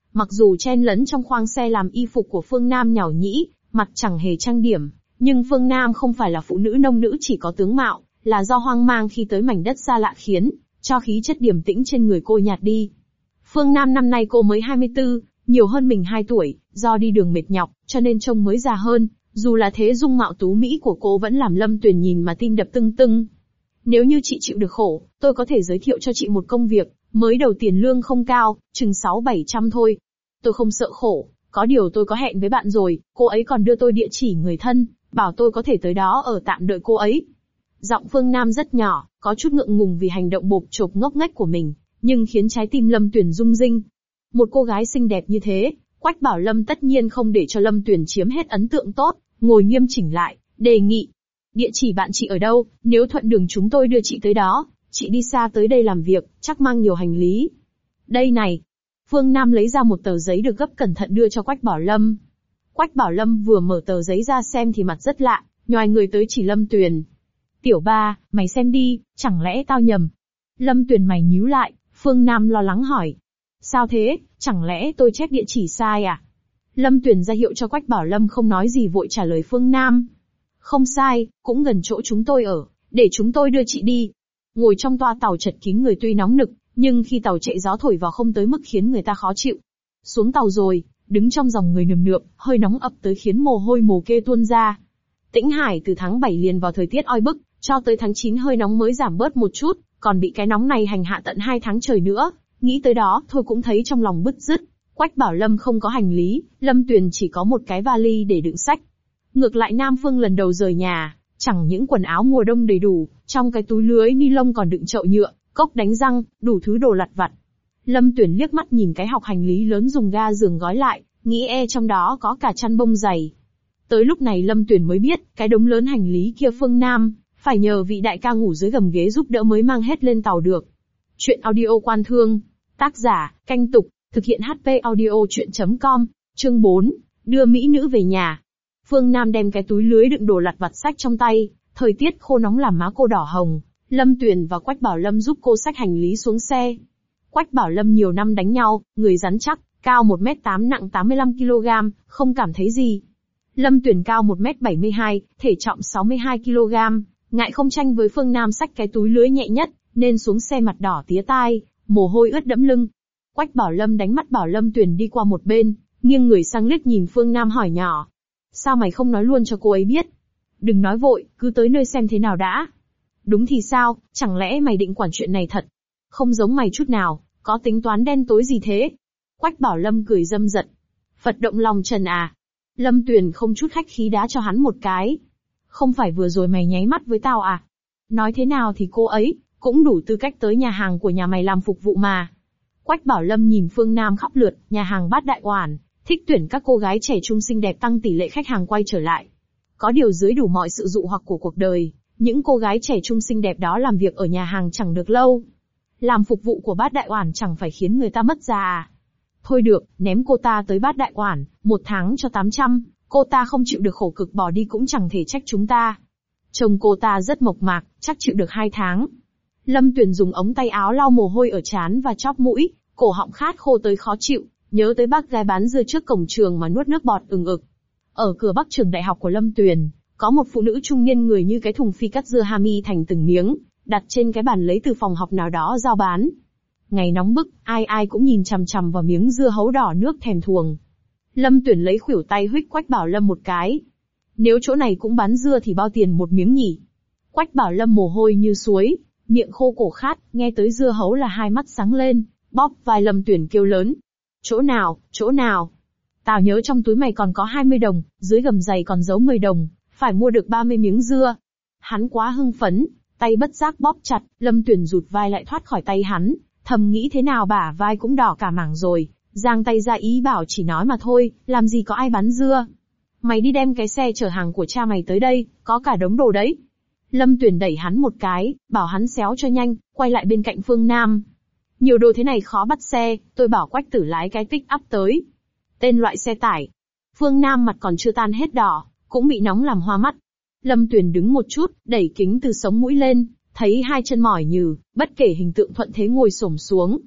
Mặc dù chen lấn trong khoang xe làm y phục của Phương Nam nhàu nhĩ, mặt chẳng hề trang điểm, nhưng Phương Nam không phải là phụ nữ nông nữ chỉ có tướng mạo, là do hoang mang khi tới mảnh đất xa lạ khiến cho khí chất điềm tĩnh trên người cô nhạt đi. Phương Nam năm nay cô mới hai mươi tư, nhiều hơn mình hai tuổi, do đi đường mệt nhọc, cho nên trông mới già hơn, dù là thế dung mạo tú mỹ của cô vẫn làm Lâm Tuyền nhìn mà tim đập tưng tưng. Nếu như chị chịu được khổ, tôi có thể giới thiệu cho chị một công việc, mới đầu tiền lương không cao, chừng sáu bảy trăm thôi. Tôi không sợ khổ, có điều tôi có hẹn với bạn rồi, cô ấy còn đưa tôi địa chỉ người thân, bảo tôi có thể tới đó ở tạm đợi cô ấy. Giọng Phương Nam rất nhỏ, có chút ngượng ngùng vì hành động bộp chộp ngốc nghếch của mình, nhưng khiến trái tim Lâm Tuyền rung rinh. Một cô gái xinh đẹp như thế, Quách Bảo Lâm tất nhiên không để cho Lâm Tuyền chiếm hết ấn tượng tốt, ngồi nghiêm chỉnh lại, đề nghị. Địa chỉ bạn chị ở đâu, nếu thuận đường chúng tôi đưa chị tới đó, chị đi xa tới đây làm việc, chắc mang nhiều hành lý. Đây này. Phương Nam lấy ra một tờ giấy được gấp cẩn thận đưa cho Quách Bảo Lâm. Quách Bảo Lâm vừa mở tờ giấy ra xem thì mặt rất lạ, nhoài người tới chỉ Lâm Tuyền. Tiểu ba, mày xem đi, chẳng lẽ tao nhầm? Lâm Tuyền mày nhíu lại, Phương Nam lo lắng hỏi. Sao thế, chẳng lẽ tôi chép địa chỉ sai à? Lâm Tuyền ra hiệu cho Quách Bảo Lâm không nói gì vội trả lời Phương Nam. Không sai, cũng gần chỗ chúng tôi ở, để chúng tôi đưa chị đi. Ngồi trong toa tàu chật kín người tuy nóng nực, nhưng khi tàu chạy gió thổi vào không tới mức khiến người ta khó chịu. Xuống tàu rồi, đứng trong dòng người nườm nượp, hơi nóng ập tới khiến mồ hôi mồ kê tuôn ra. Tĩnh Hải từ tháng bảy liền vào thời tiết oi bức, cho tới tháng chín hơi nóng mới giảm bớt một chút, còn bị cái nóng này hành hạ tận hai tháng trời nữa. Nghĩ tới đó, thôi cũng thấy trong lòng bứt rứt. Quách Bảo Lâm không có hành lý, Lâm Tuyền chỉ có một cái vali để đựng sách. Ngược lại Nam Phương lần đầu rời nhà, chẳng những quần áo mùa đông đầy đủ, trong cái túi lưới ni lông còn đựng chậu nhựa, cốc đánh răng, đủ thứ đồ lặt vặt. Lâm Tuyền liếc mắt nhìn cái hộc hành lý lớn dùng ga giường gói lại, nghĩ e trong đó có cả chăn bông dày. Tới lúc này Lâm Tuyền mới biết, cái đống lớn hành lý kia Phương Nam phải nhờ vị đại ca ngủ dưới gầm ghế giúp đỡ mới mang hết lên tàu được. Chuyện audio Quan Thương, tác giả, Canh Tục, thực hiện hát pê audio chuyện chấm com, chương bốn, đưa mỹ nữ về nhà. Phương Nam đem cái túi lưới đựng đồ lặt vặt xách trong tay, thời tiết khô nóng làm má cô đỏ hồng. Lâm Tuyền và Quách Bảo Lâm giúp cô xách hành lý xuống xe. Quách Bảo Lâm nhiều năm đánh nhau, người rắn chắc, cao một mét tám nặng tám mươi lăm ki lô gam, không cảm thấy gì. Lâm Tuyền cao một mét bảy mươi hai, thể trọng sáu mươi hai ki lô gam, ngại không tranh với Phương Nam xách cái túi lưới nhẹ nhất, nên xuống xe mặt đỏ tía tai, mồ hôi ướt đẫm lưng. Quách Bảo Lâm đánh mắt bảo Lâm Tuyền đi qua một bên, nghiêng người sang liếc nhìn Phương Nam hỏi nhỏ. Sao mày không nói luôn cho cô ấy biết? Đừng nói vội, cứ tới nơi xem thế nào đã. Đúng thì sao, chẳng lẽ mày định quản chuyện này thật? Không giống mày chút nào, có tính toán đen tối gì thế? Quách Bảo Lâm cười dâm dật. Phật động lòng trần à? Lâm Tuyền không chút khách khí đá cho hắn một cái. Không phải vừa rồi mày nháy mắt với tao à? Nói thế nào thì cô ấy cũng đủ tư cách tới nhà hàng của nhà mày làm phục vụ mà. Quách Bảo Lâm nhìn Phương Nam khắp lượt, nhà hàng Bát Đại Oản, thích tuyển các cô gái trẻ trung xinh đẹp tăng tỷ lệ khách hàng quay trở lại. Có điều dưới đủ mọi sự dụ hoặc của cuộc đời, những cô gái trẻ trung xinh đẹp đó làm việc ở nhà hàng chẳng được lâu. Làm phục vụ của Bát Đại Oản chẳng phải khiến người ta mất già à? Thôi được, ném cô ta tới Bát Đại Oản, một tháng cho tám trăm, cô ta không chịu được khổ cực bỏ đi cũng chẳng thể trách chúng ta. Trông cô ta rất mộc mạc, chắc chịu được hai tháng. Lâm Tuyền dùng ống tay áo lau mồ hôi ở trán và chóp mũi, cổ họng khát khô tới khó chịu, nhớ tới bác gái bán dưa trước cổng trường mà nuốt nước bọt ừng ực. Ở cửa bắc trường đại học của Lâm Tuyền, có một phụ nữ trung niên người như cái thùng phi cắt dưa hami thành từng miếng, đặt trên cái bàn lấy từ phòng học nào đó giao bán. Ngày nóng bức, ai ai cũng nhìn chằm chằm vào miếng dưa hấu đỏ nước thèm thuồng. Lâm Tuyền lấy khuỷu tay huých Quách Bảo Lâm một cái. Nếu chỗ này cũng bán dưa thì bao tiền một miếng nhỉ? Quách Bảo Lâm mồ hôi như suối, miệng khô cổ khát, nghe tới dưa hấu là hai mắt sáng lên, bóp vai Lâm Tuyền kêu lớn. Chỗ nào, chỗ nào? Tao nhớ trong túi mày còn có hai mươi đồng, dưới gầm giày còn giấu mười đồng, phải mua được ba mươi miếng dưa. Hắn quá hưng phấn, tay bất giác bóp chặt, Lâm Tuyền rụt vai lại thoát khỏi tay hắn, thầm nghĩ thế nào bả vai cũng đỏ cả mảng rồi, giang tay ra ý bảo chỉ nói mà thôi, làm gì có ai bán dưa. Mày đi đem cái xe chở hàng của cha mày tới đây, có cả đống đồ đấy. Lâm Tuyền đẩy hắn một cái, bảo hắn xéo cho nhanh, quay lại bên cạnh Phương Nam. Nhiều đồ thế này khó bắt xe, tôi bảo Quách Tử lái cái pick up tới. Tên loại xe tải. Phương Nam mặt còn chưa tan hết đỏ, cũng bị nóng làm hoa mắt. Lâm Tuyền đứng một chút, đẩy kính từ sống mũi lên, thấy hai chân mỏi nhừ, bất kể hình tượng thuận thế ngồi xổm xuống.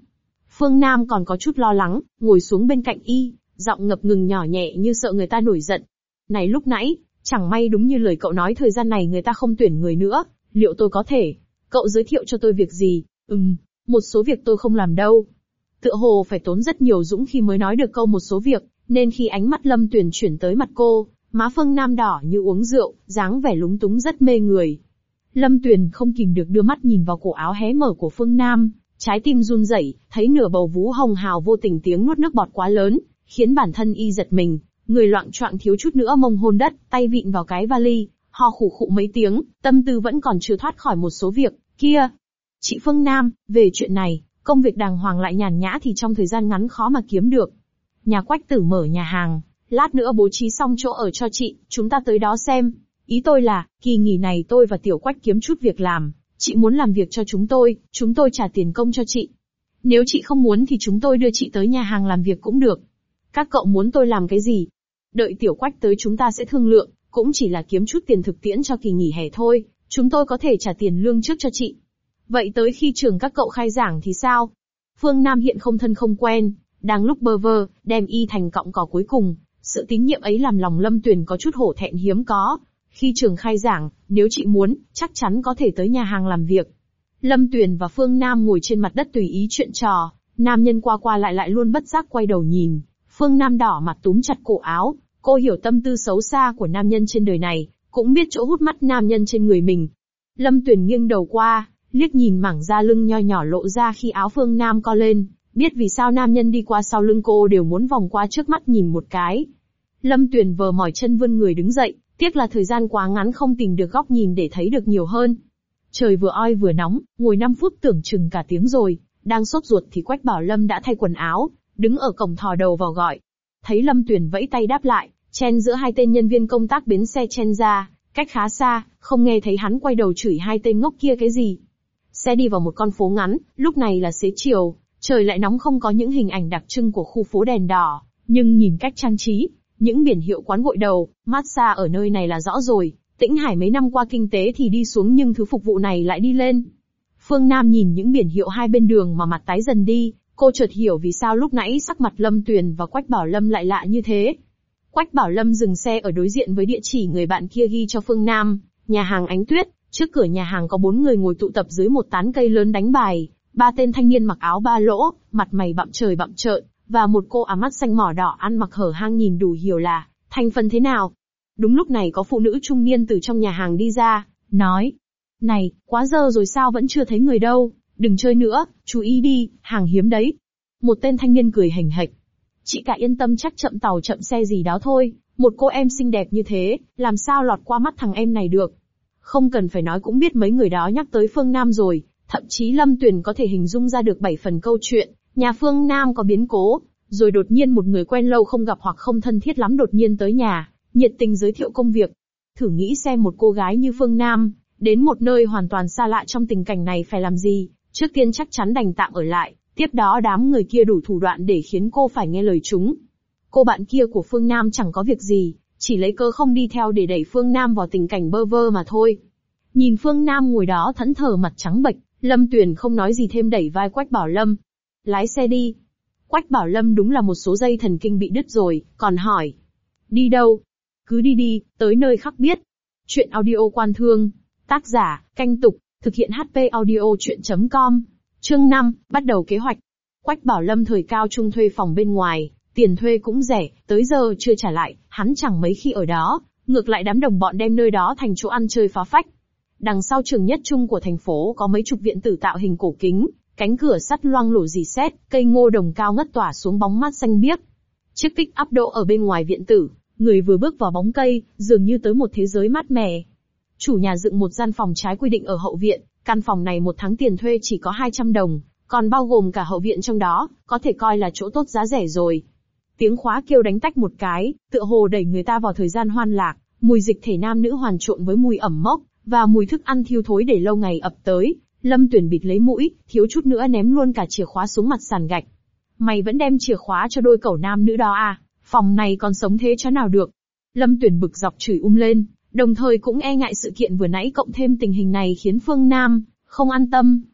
Phương Nam còn có chút lo lắng, ngồi xuống bên cạnh y, giọng ngập ngừng nhỏ nhẹ như sợ người ta nổi giận. Này lúc nãy, chẳng may đúng như lời cậu nói thời gian này người ta không tuyển người nữa, liệu tôi có thể? Cậu giới thiệu cho tôi việc gì? Ừm, một số việc tôi không làm đâu. Tựa hồ phải tốn rất nhiều dũng khi mới nói được câu một số việc, nên khi ánh mắt Lâm Tuyền chuyển tới mặt cô, má Phương Nam đỏ như uống rượu, dáng vẻ lúng túng rất mê người. Lâm Tuyền không kìm được đưa mắt nhìn vào cổ áo hé mở của Phương Nam, trái tim run rẩy, thấy nửa bầu vú hồng hào vô tình tiếng nuốt nước bọt quá lớn, khiến bản thân y giật mình, người loạng choạng thiếu chút nữa mông hôn đất, tay vịn vào cái vali, ho khủ khụ mấy tiếng, tâm tư vẫn còn chưa thoát khỏi một số việc. Kia, chị Phương Nam, về chuyện này, công việc đàng hoàng lại nhàn nhã thì trong thời gian ngắn khó mà kiếm được. Nhà Quách Tử mở nhà hàng, lát nữa bố trí xong chỗ ở cho chị, chúng ta tới đó xem. Ý tôi là, kỳ nghỉ này tôi và Tiểu Quách kiếm chút việc làm, chị muốn làm việc cho chúng tôi, chúng tôi trả tiền công cho chị. Nếu chị không muốn thì chúng tôi đưa chị tới nhà hàng làm việc cũng được. Các cậu muốn tôi làm cái gì? Đợi Tiểu Quách tới chúng ta sẽ thương lượng, cũng chỉ là kiếm chút tiền thực tiễn cho kỳ nghỉ hè thôi, chúng tôi có thể trả tiền lương trước cho chị. Vậy tới khi trường các cậu khai giảng thì sao? Phương Nam hiện không thân không quen, đang lúc bơ vơ, đem y thành cọng cỏ cuối cùng, sự tín nhiệm ấy làm lòng Lâm Tuyền có chút hổ thẹn hiếm có. Khi trường khai giảng, nếu chị muốn, chắc chắn có thể tới nhà hàng làm việc. Lâm Tuyền và Phương Nam ngồi trên mặt đất tùy ý chuyện trò, nam nhân qua qua lại lại luôn bất giác quay đầu nhìn. Phương Nam đỏ mặt túm chặt cổ áo, cô hiểu tâm tư xấu xa của nam nhân trên đời này, cũng biết chỗ hút mắt nam nhân trên người mình. Lâm Tuyền nghiêng đầu qua, liếc nhìn mảng da lưng nho nhỏ lộ ra khi áo Phương Nam co lên, biết vì sao nam nhân đi qua sau lưng cô đều muốn vòng qua trước mắt nhìn một cái. Lâm Tuyền vờ mỏi chân vươn người đứng dậy, tiếc là thời gian quá ngắn không tìm được góc nhìn để thấy được nhiều hơn. Trời vừa oi vừa nóng, ngồi năm phút tưởng chừng cả tiếng rồi, đang sốt ruột thì Quách Bảo Lâm đã thay quần áo, đứng ở cổng thò đầu vào gọi. Thấy Lâm Tuyền vẫy tay đáp lại, chen giữa hai tên nhân viên công tác bến xe chen ra, cách khá xa, không nghe thấy hắn quay đầu chửi hai tên ngốc kia cái gì. Xe đi vào một con phố ngắn, lúc này là xế chiều, trời lại nóng không có những hình ảnh đặc trưng của khu phố đèn đỏ, nhưng nhìn cách trang trí, những biển hiệu quán gội đầu, massage ở nơi này là rõ rồi, Tĩnh Hải mấy năm qua kinh tế thì đi xuống nhưng thứ phục vụ này lại đi lên. Phương Nam nhìn những biển hiệu hai bên đường mà mặt tái dần đi, cô chợt hiểu vì sao lúc nãy sắc mặt Lâm Tuyền và Quách Bảo Lâm lại lạ như thế. Quách Bảo Lâm dừng xe ở đối diện với địa chỉ người bạn kia ghi cho Phương Nam, nhà hàng Ánh Tuyết. Trước cửa nhà hàng có bốn người ngồi tụ tập dưới một tán cây lớn đánh bài, ba tên thanh niên mặc áo ba lỗ, mặt mày bặm trời bặm trợn, và một cô ả mắt xanh mỏ đỏ ăn mặc hở hang nhìn đủ hiểu là thành phần thế nào. Đúng lúc này có phụ nữ trung niên từ trong nhà hàng đi ra, nói: "Này, quá giờ rồi sao vẫn chưa thấy người đâu, đừng chơi nữa, chú ý đi, hàng hiếm đấy." Một tên thanh niên cười hềnh hệch: "Chị cả yên tâm, chắc chậm tàu chậm xe gì đó thôi, một cô em xinh đẹp như thế, làm sao lọt qua mắt thằng em này được." Không cần phải nói cũng biết mấy người đó nhắc tới Phương Nam rồi, thậm chí Lâm Tuyền có thể hình dung ra được bảy phần câu chuyện, nhà Phương Nam có biến cố, rồi đột nhiên một người quen lâu không gặp hoặc không thân thiết lắm đột nhiên tới nhà, nhiệt tình giới thiệu công việc. Thử nghĩ xem một cô gái như Phương Nam, đến một nơi hoàn toàn xa lạ trong tình cảnh này phải làm gì, trước tiên chắc chắn đành tạm ở lại, tiếp đó đám người kia đủ thủ đoạn để khiến cô phải nghe lời chúng. Cô bạn kia của Phương Nam chẳng có việc gì, chỉ lấy cớ không đi theo để đẩy Phương Nam vào tình cảnh bơ vơ mà thôi. Nhìn Phương Nam ngồi đó thẫn thờ mặt trắng bệch, Lâm Tuyền không nói gì thêm đẩy vai Quách Bảo Lâm. "Lái xe đi." Quách Bảo Lâm đúng là một số dây thần kinh bị đứt rồi, còn hỏi: "Đi đâu?" "Cứ đi đi, tới nơi khắc biết." Chuyện audio Quan Thương. Tác giả, Canh Tục, thực hiện hát pê audio chuyện chấm com. Chương năm, bắt đầu kế hoạch. Quách Bảo Lâm thời cao trung thuê phòng bên ngoài, tiền thuê cũng rẻ, tới giờ chưa trả lại, hắn chẳng mấy khi ở đó, ngược lại đám đồng bọn đem nơi đó thành chỗ ăn chơi phá phách. Đằng sau trường nhất trung của thành phố có mấy chục viện tử tạo hình cổ kính, cánh cửa sắt loang lổ rỉ sét, cây ngô đồng cao ngất tỏa xuống bóng mát xanh biếc. Chiếc pick-up đỗ ở bên ngoài viện tử, người vừa bước vào bóng cây, dường như tới một thế giới mát mẻ. Chủ nhà dựng một gian phòng trái quy định ở hậu viện, căn phòng này một tháng tiền thuê chỉ có hai trăm đồng, còn bao gồm cả hậu viện trong đó, có thể coi là chỗ tốt giá rẻ rồi. Tiếng khóa kêu đánh tách một cái, tựa hồ đẩy người ta vào thời gian hoan lạc, mùi dịch thể nam nữ hoàn trộn với mùi ẩm mốc, và mùi thức ăn thiêu thối để lâu ngày ập tới. Lâm Tuyền bịt lấy mũi, thiếu chút nữa ném luôn cả chìa khóa xuống mặt sàn gạch. "Mày vẫn đem chìa khóa cho đôi cẩu nam nữ đó à? Phòng này còn sống thế chó nào được?" Lâm Tuyền bực dọc chửi um lên, đồng thời cũng e ngại sự kiện vừa nãy cộng thêm tình hình này khiến Phương Nam không an tâm.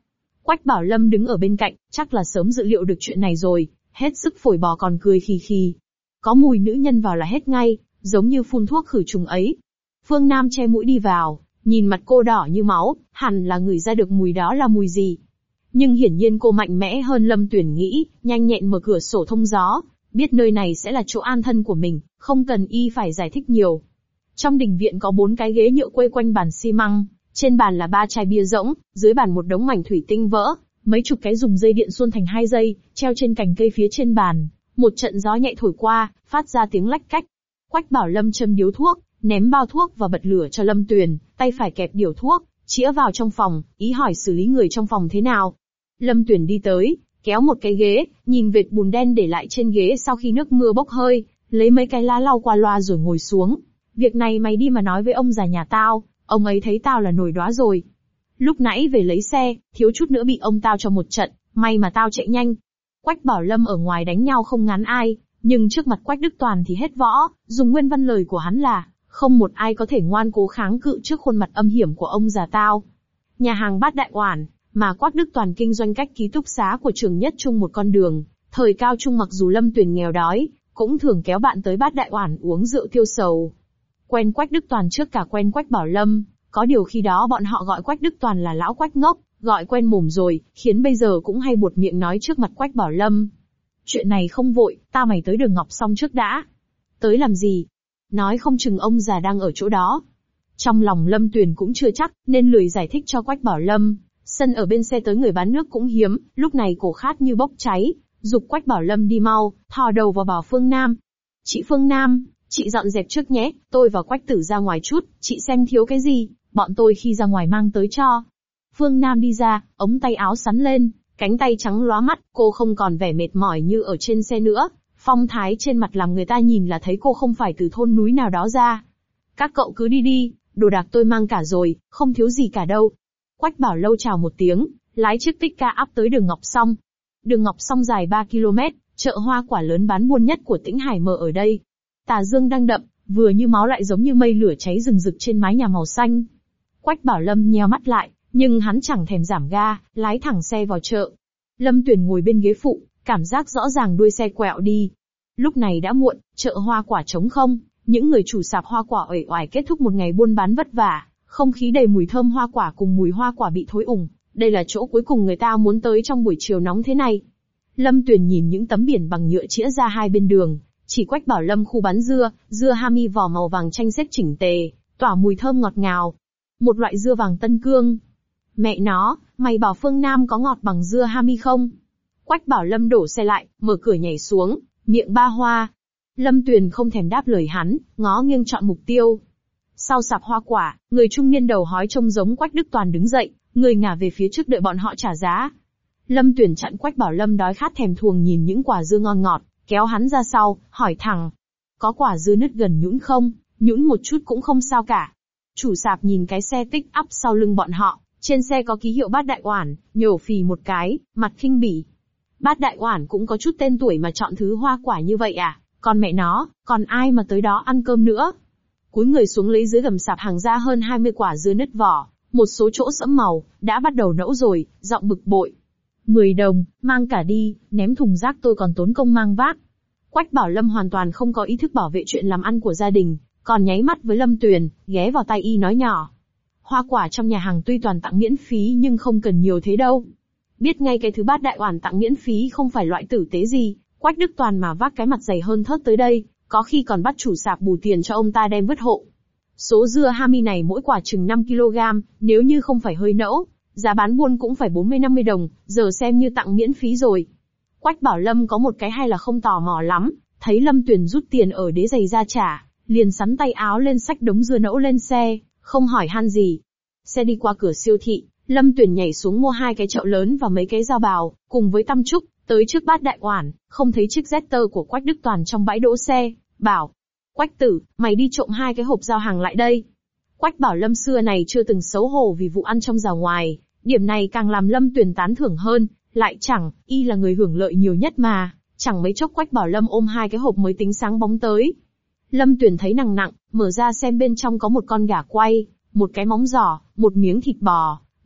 Quách Bảo Lâm đứng ở bên cạnh, chắc là sớm dự liệu được chuyện này rồi, hết sức phổi bò còn cười khì khì. Có mùi nữ nhân vào là hết ngay, giống như phun thuốc khử trùng ấy. Phương Nam che mũi đi vào, nhìn mặt cô đỏ như máu, hẳn là ngửi ra được mùi đó là mùi gì. Nhưng hiển nhiên cô mạnh mẽ hơn Lâm Tuyển nghĩ, nhanh nhẹn mở cửa sổ thông gió, biết nơi này sẽ là chỗ an thân của mình, không cần y phải giải thích nhiều. Trong đình viện có bốn cái ghế nhựa quây quanh bàn xi măng, trên bàn là ba chai bia rỗng, dưới bàn một đống mảnh thủy tinh vỡ, mấy chục cái dùng dây điện xuôn thành hai dây, treo trên cành cây phía trên bàn. Một trận gió nhẹ thổi qua, phát ra tiếng lách cách. Quách Bảo Lâm châm điếu thuốc, ném bao thuốc và bật lửa cho Lâm Tuyền, tay phải kẹp điếu thuốc, chĩa vào trong phòng, ý hỏi xử lý người trong phòng thế nào. Lâm Tuyền đi tới, kéo một cái ghế, nhìn vệt bùn đen để lại trên ghế sau khi nước mưa bốc hơi, lấy mấy cái lá lau qua loa rồi ngồi xuống. Việc này mày đi mà nói với ông già nhà tao, ông ấy thấy tao là nổi đóa rồi. Lúc nãy về lấy xe, thiếu chút nữa bị ông tao cho một trận, may mà tao chạy nhanh. Quách Bảo Lâm ở ngoài đánh nhau không ngán ai, nhưng trước mặt Quách Đức Toàn thì hết võ, dùng nguyên văn lời của hắn là, không một ai có thể ngoan cố kháng cự trước khuôn mặt âm hiểm của ông già tao. Nhà hàng Bát Đại Oản, mà Quách Đức Toàn kinh doanh cách ký túc xá của Trường Nhất Trung một con đường, thời cao trung mặc dù Lâm Tuyền nghèo đói, cũng thường kéo bạn tới Bát Đại Oản uống rượu tiêu sầu. Quen Quách Đức Toàn trước cả quen Quách Bảo Lâm, có điều khi đó bọn họ gọi Quách Đức Toàn là lão Quách ngốc, gọi quen mồm rồi, khiến bây giờ cũng hay buột miệng nói trước mặt Quách Bảo Lâm. Chuyện này không vội, ta mày tới Đường Ngọc xong trước đã. Tới làm gì? Nói không chừng ông già đang ở chỗ đó. Trong lòng Lâm Tuyền cũng chưa chắc, nên lười giải thích cho Quách Bảo Lâm. Sân ở bên xe tới người bán nước cũng hiếm, lúc này cổ khát như bốc cháy, giục Quách Bảo Lâm đi mau, thò đầu vào bảo Phương Nam. Chị Phương Nam, chị dọn dẹp trước nhé, tôi và Quách Tử ra ngoài chút, chị xem thiếu cái gì, bọn tôi khi ra ngoài mang tới cho. Phương Nam đi ra, ống tay áo sắn lên, cánh tay trắng lóa mắt, cô không còn vẻ mệt mỏi như ở trên xe nữa, phong thái trên mặt làm người ta nhìn là thấy cô không phải từ thôn núi nào đó ra. Các cậu cứ đi đi, đồ đạc tôi mang cả rồi, không thiếu gì cả đâu. Quách Bảo Lâu chào một tiếng, lái chiếc pick-up tới đường Ngọc Song. Đường Ngọc Song dài ba ki lô mét, chợ hoa quả lớn bán buôn nhất của Tĩnh Hải mở ở đây. Tà dương đang đậm, vừa như máu lại giống như mây lửa cháy rừng rực trên mái nhà màu xanh. Quách Bảo Lâm nheo mắt lại, nhưng hắn chẳng thèm giảm ga, lái thẳng xe vào chợ. Lâm Tuyền ngồi bên ghế phụ, cảm giác rõ ràng đuôi xe quẹo đi. Lúc này đã muộn, chợ hoa quả trống không, những người chủ sạp hoa quả uể oải kết thúc một ngày buôn bán vất vả, không khí đầy mùi thơm hoa quả cùng mùi hoa quả bị thối ủng. Đây là chỗ cuối cùng người ta muốn tới trong buổi chiều nóng thế này. Lâm Tuyền nhìn những tấm biển bằng nhựa chĩa ra hai bên đường, chỉ Quách Bảo Lâm khu bán dưa, dưa Hami vỏ màu vàng chanh xếp chỉnh tề, tỏa mùi thơm ngọt ngào. Một loại dưa vàng Tân Cương. Mẹ nó, mày bảo Phương Nam có ngọt bằng dưa Hami không? Quách Bảo Lâm đổ xe lại, mở cửa nhảy xuống, miệng ba hoa. Lâm Tuyền không thèm đáp lời hắn, ngó nghiêng chọn mục tiêu. Sau sạp hoa quả, người trung niên đầu hói trông giống Quách Đức Toàn đứng dậy, người ngả về phía trước đợi bọn họ trả giá. Lâm Tuyền chặn Quách Bảo Lâm đói khát thèm thuồng nhìn những quả dưa ngon ngọt, kéo hắn ra sau, hỏi thẳng. Có quả dưa nứt gần nhũn không? Nhũn một chút cũng không sao cả. Chủ sạp nhìn cái xe pick-up sau lưng bọn họ, trên xe có ký hiệu Bát Đại Oản, nhổ phì một cái, mặt khinh bỉ. Bát Đại Oản cũng có chút tên tuổi mà chọn thứ hoa quả như vậy à, còn mẹ nó, còn ai mà tới đó ăn cơm nữa. Cúi người xuống lấy dưới gầm sạp hàng ra hơn hai mươi quả dưa nứt vỏ, một số chỗ sẫm màu, đã bắt đầu nẫu rồi, giọng bực bội. mười đồng, mang cả đi, ném thùng rác tôi còn tốn công mang vác. Quách Bảo Lâm hoàn toàn không có ý thức bảo vệ chuyện làm ăn của gia đình, còn nháy mắt với Lâm Tuyền, ghé vào tai y nói nhỏ. Hoa quả trong nhà hàng tuy toàn tặng miễn phí nhưng không cần nhiều thế đâu. Biết ngay cái thứ Bát Đại Oản tặng miễn phí không phải loại tử tế gì, Quách Đức Toàn mà vác cái mặt dày hơn thớt tới đây, có khi còn bắt chủ sạp bù tiền cho ông ta đem vứt hộ. Số dưa Hami này mỗi quả chừng năm ki lô gam, nếu như không phải hơi nẫu, giá bán buôn cũng phải bốn mươi năm mươi đồng, giờ xem như tặng miễn phí rồi. Quách Bảo Lâm có một cái hay là không tò mò lắm, thấy Lâm Tuyền rút tiền ở đế giày ra trả, liền sắn tay áo lên xách đống dưa nẫu lên xe, không hỏi han gì. Xe đi qua cửa siêu thị, Lâm Tuyền nhảy xuống mua hai cái chậu lớn và mấy cái dao bào, cùng với tăm trúc, tới trước Bát Đại Oản, không thấy chiếc Jetta của Quách Đức Toàn trong bãi đỗ xe, bảo. Quách tử, mày đi trộm hai cái hộp giao hàng lại đây. Quách Bảo Lâm xưa này chưa từng xấu hổ vì vụ ăn trong giàu ngoài, điểm này càng làm Lâm Tuyền tán thưởng hơn, lại chẳng, y là người hưởng lợi nhiều nhất mà, chẳng mấy chốc Quách Bảo Lâm ôm hai cái hộp mới tính sáng bóng tới. Lâm Tuyền thấy nặng nặng, mở ra xem bên trong có một con gà quay, một cái móng giò, một miếng thịt bò,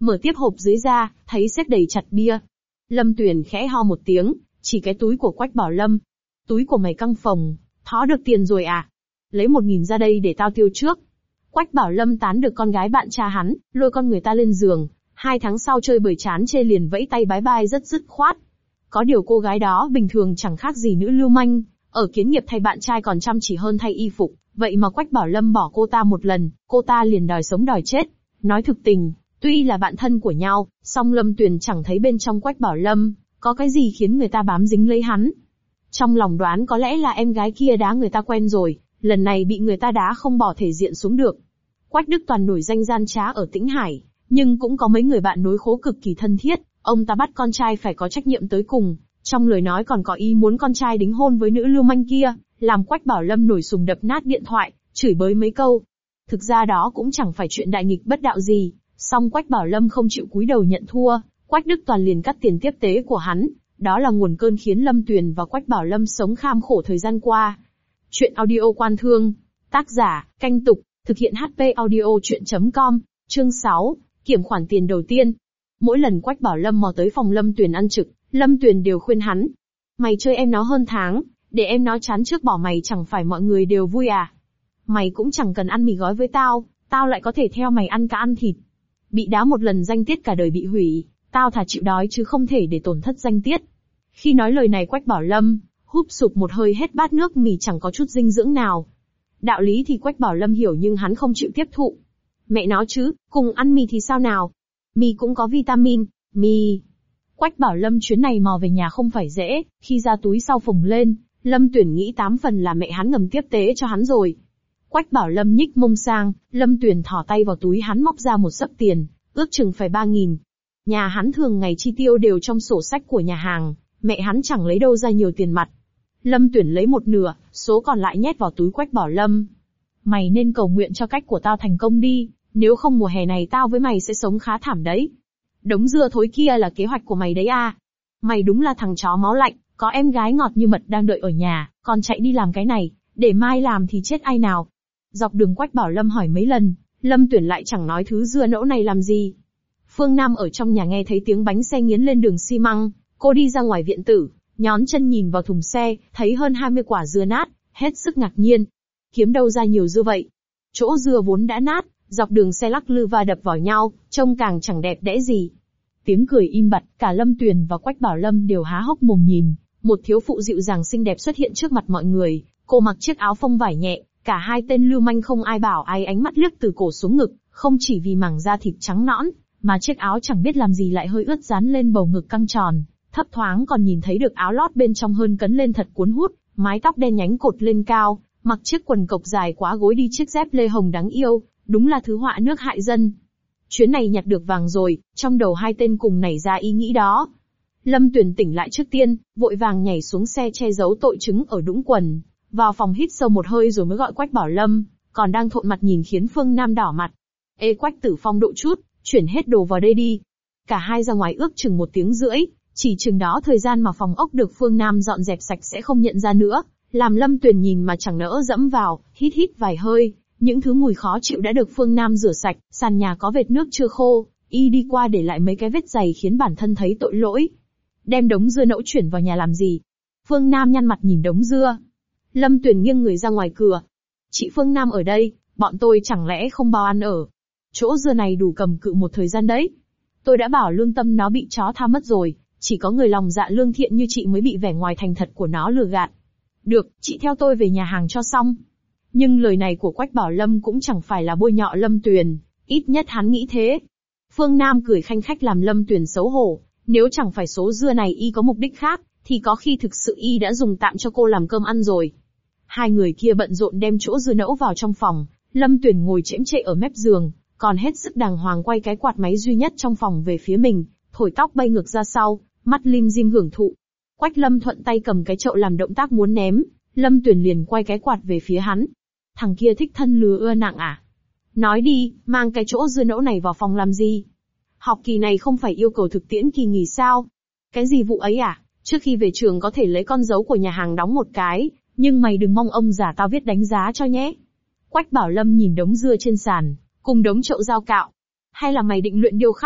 mở tiếp hộp dưới ra, thấy xếp đầy chặt bia. Lâm Tuyền khẽ ho một tiếng, chỉ cái túi của Quách Bảo Lâm. Túi của mày căng phồng, thó được tiền rồi à? Lấy một nghìn ra đây để tao tiêu trước. Quách Bảo Lâm tán được con gái bạn cha hắn, lôi con người ta lên giường. Hai tháng sau chơi bời chán chê liền vẫy tay bái bai rất dứt khoát. Có điều cô gái đó bình thường chẳng khác gì nữ lưu manh, ở kiến nghiệp thay bạn trai còn chăm chỉ hơn thay y phục. Vậy mà Quách Bảo Lâm bỏ cô ta một lần, cô ta liền đòi sống đòi chết. Nói thực tình, tuy là bạn thân của nhau, song Lâm Tuyền chẳng thấy bên trong Quách Bảo Lâm có cái gì khiến người ta bám dính lấy hắn. Trong lòng đoán có lẽ là em gái kia đá người ta quen rồi, lần này bị người ta đá không bỏ thể diện xuống được. Quách Đức Toàn nổi danh gian trá ở Tĩnh Hải, nhưng cũng có mấy người bạn nối khố cực kỳ thân thiết, ông ta bắt con trai phải có trách nhiệm tới cùng, trong lời nói còn có ý muốn con trai đính hôn với nữ lưu manh kia, làm Quách Bảo Lâm nổi sùng đập nát điện thoại, chửi bới mấy câu. Thực ra đó cũng chẳng phải chuyện đại nghịch bất đạo gì, song Quách Bảo Lâm không chịu cúi đầu nhận thua, Quách Đức Toàn liền cắt tiền tiếp tế của hắn, đó là nguồn cơn khiến Lâm Tuyền và Quách Bảo Lâm sống kham khổ thời gian qua. Chuyện audio Quan Thương, tác giả, Canh Tục, thực hiện hát pê audio chuyện chấm com, chương sáu, kiểm khoản tiền đầu tiên. Mỗi lần Quách Bảo Lâm mò tới phòng Lâm Tuyền ăn trực, Lâm Tuyền đều khuyên hắn. Mày chơi em nó hơn tháng, để em nó chán trước bỏ mày chẳng phải mọi người đều vui à? Mày cũng chẳng cần ăn mì gói với tao, tao lại có thể theo mày ăn cá ăn thịt. Bị đá một lần danh tiết cả đời bị hủy, tao thà chịu đói chứ không thể để tổn thất danh tiết. Khi nói lời này Quách Bảo Lâm húp sụp một hơi hết bát nước mì chẳng có chút dinh dưỡng nào. Đạo lý thì Quách Bảo Lâm hiểu nhưng hắn không chịu tiếp thụ. Mẹ nó chứ, cùng ăn mì thì sao nào? Mì cũng có vitamin, mì. Quách Bảo Lâm chuyến này mò về nhà không phải dễ, khi ra túi sau phồng lên, Lâm Tuyền nghĩ tám phần là mẹ hắn ngầm tiếp tế cho hắn rồi. Quách Bảo Lâm nhích mông sang, Lâm Tuyền thò tay vào túi hắn móc ra một xấp tiền, ước chừng phải ba nghìn. Nhà hắn thường ngày chi tiêu đều trong sổ sách của nhà hàng, mẹ hắn chẳng lấy đâu ra nhiều tiền mặt. Lâm Tuyền lấy một nửa, số còn lại nhét vào túi Quách Bảo Lâm. Mày nên cầu nguyện cho cách của tao thành công đi, nếu không mùa hè này tao với mày sẽ sống khá thảm đấy. Đống dưa thối kia là kế hoạch của mày đấy à? Mày đúng là thằng chó máu lạnh, có em gái ngọt như mật đang đợi ở nhà, còn chạy đi làm cái này, để mai làm thì chết ai nào. Dọc đường Quách Bảo Lâm hỏi mấy lần, Lâm Tuyền lại chẳng nói thứ dưa nẫu này làm gì. Phương Nam ở trong nhà nghe thấy tiếng bánh xe nghiến lên đường xi măng, cô đi ra ngoài viện tử, nhón chân nhìn vào thùng xe, thấy hơn hai mươi quả dưa nát, hết sức ngạc nhiên. Kiếm đâu ra nhiều dưa vậy? Chỗ dưa vốn đã nát, dọc đường xe lắc lư va đập vào nhau, trông càng chẳng đẹp đẽ gì. Tiếng cười im bặt, cả Lâm Tuyền và Quách Bảo Lâm đều há hốc mồm nhìn. Một thiếu phụ dịu dàng xinh đẹp xuất hiện trước mặt mọi người, cô mặc chiếc áo phông vải nhẹ, cả hai tên lưu manh không ai bảo ai ánh mắt liếc từ cổ xuống ngực, không chỉ vì mảng da thịt trắng nõn, mà chiếc áo chẳng biết làm gì lại hơi ướt dán lên bầu ngực căng tròn, thấp thoáng còn nhìn thấy được áo lót bên trong hơn cấn lên thật cuốn hút, mái tóc đen nhánh cột lên cao, mặc chiếc quần cộc dài quá gối đi chiếc dép lê hồng đáng yêu, đúng là thứ họa nước hại dân. Chuyến này nhặt được vàng rồi, trong đầu hai tên cùng nảy ra ý nghĩ đó. Lâm Tuyền tỉnh lại trước tiên, vội vàng nhảy xuống xe che giấu tội chứng ở đũng quần, vào phòng hít sâu một hơi rồi mới gọi Quách Bảo Lâm, còn đang thộn mặt nhìn khiến Phương Nam đỏ mặt. Ê Quách Tử Phong độ chút, chuyển hết đồ vào đây đi. Cả hai ra ngoài ước chừng một tiếng rưỡi, chỉ chừng đó thời gian mà phòng ốc được Phương Nam dọn dẹp sạch sẽ không nhận ra nữa, làm Lâm Tuyền nhìn mà chẳng nỡ dẫm vào, hít hít vài hơi, những thứ mùi khó chịu đã được Phương Nam rửa sạch, sàn nhà có vệt nước chưa khô, y đi qua để lại mấy cái vết giày khiến bản thân thấy tội lỗi. Đem đống dưa nẫu chuyển vào nhà làm gì? Phương Nam nhăn mặt nhìn đống dưa. Lâm Tuyền nghiêng người ra ngoài cửa. Chị Phương Nam ở đây, bọn tôi chẳng lẽ không bao ăn ở? Chỗ dưa này đủ cầm cự một thời gian đấy. Tôi đã bảo lương tâm nó bị chó tha mất rồi, chỉ có người lòng dạ lương thiện như chị mới bị vẻ ngoài thành thật của nó lừa gạt. Được, chị theo tôi về nhà hàng cho xong. Nhưng lời này của Quách Bảo Lâm cũng chẳng phải là bôi nhọ Lâm Tuyền, ít nhất hắn nghĩ thế. Phương Nam cười khanh khách làm Lâm Tuyền xấu hổ, nếu chẳng phải số dưa này y có mục đích khác, thì có khi thực sự y đã dùng tạm cho cô làm cơm ăn rồi. Hai người kia bận rộn đem chỗ dưa nẫu vào trong phòng, Lâm Tuyền ngồi chễm chệ ở mép giường, còn hết sức đàng hoàng quay cái quạt máy duy nhất trong phòng về phía mình, thổi tóc bay ngược ra sau, mắt lim dim hưởng thụ. Quách Lâm thuận tay cầm cái chậu làm động tác muốn ném, Lâm Tuyền liền quay cái quạt về phía hắn. Thằng kia thích thân lừa ưa nặng à? Nói đi, mang cái chỗ dưa nẫu này vào phòng làm gì? Học kỳ này không phải yêu cầu thực tiễn kỳ nghỉ sao? Cái gì vụ ấy à? Trước khi về trường có thể lấy con dấu của nhà hàng đóng một cái, nhưng mày đừng mong ông già tao viết đánh giá cho nhé. Quách Bảo Lâm nhìn đống dưa trên sàn, cùng đống chậu dao cạo. Hay là mày định luyện điêu khắc?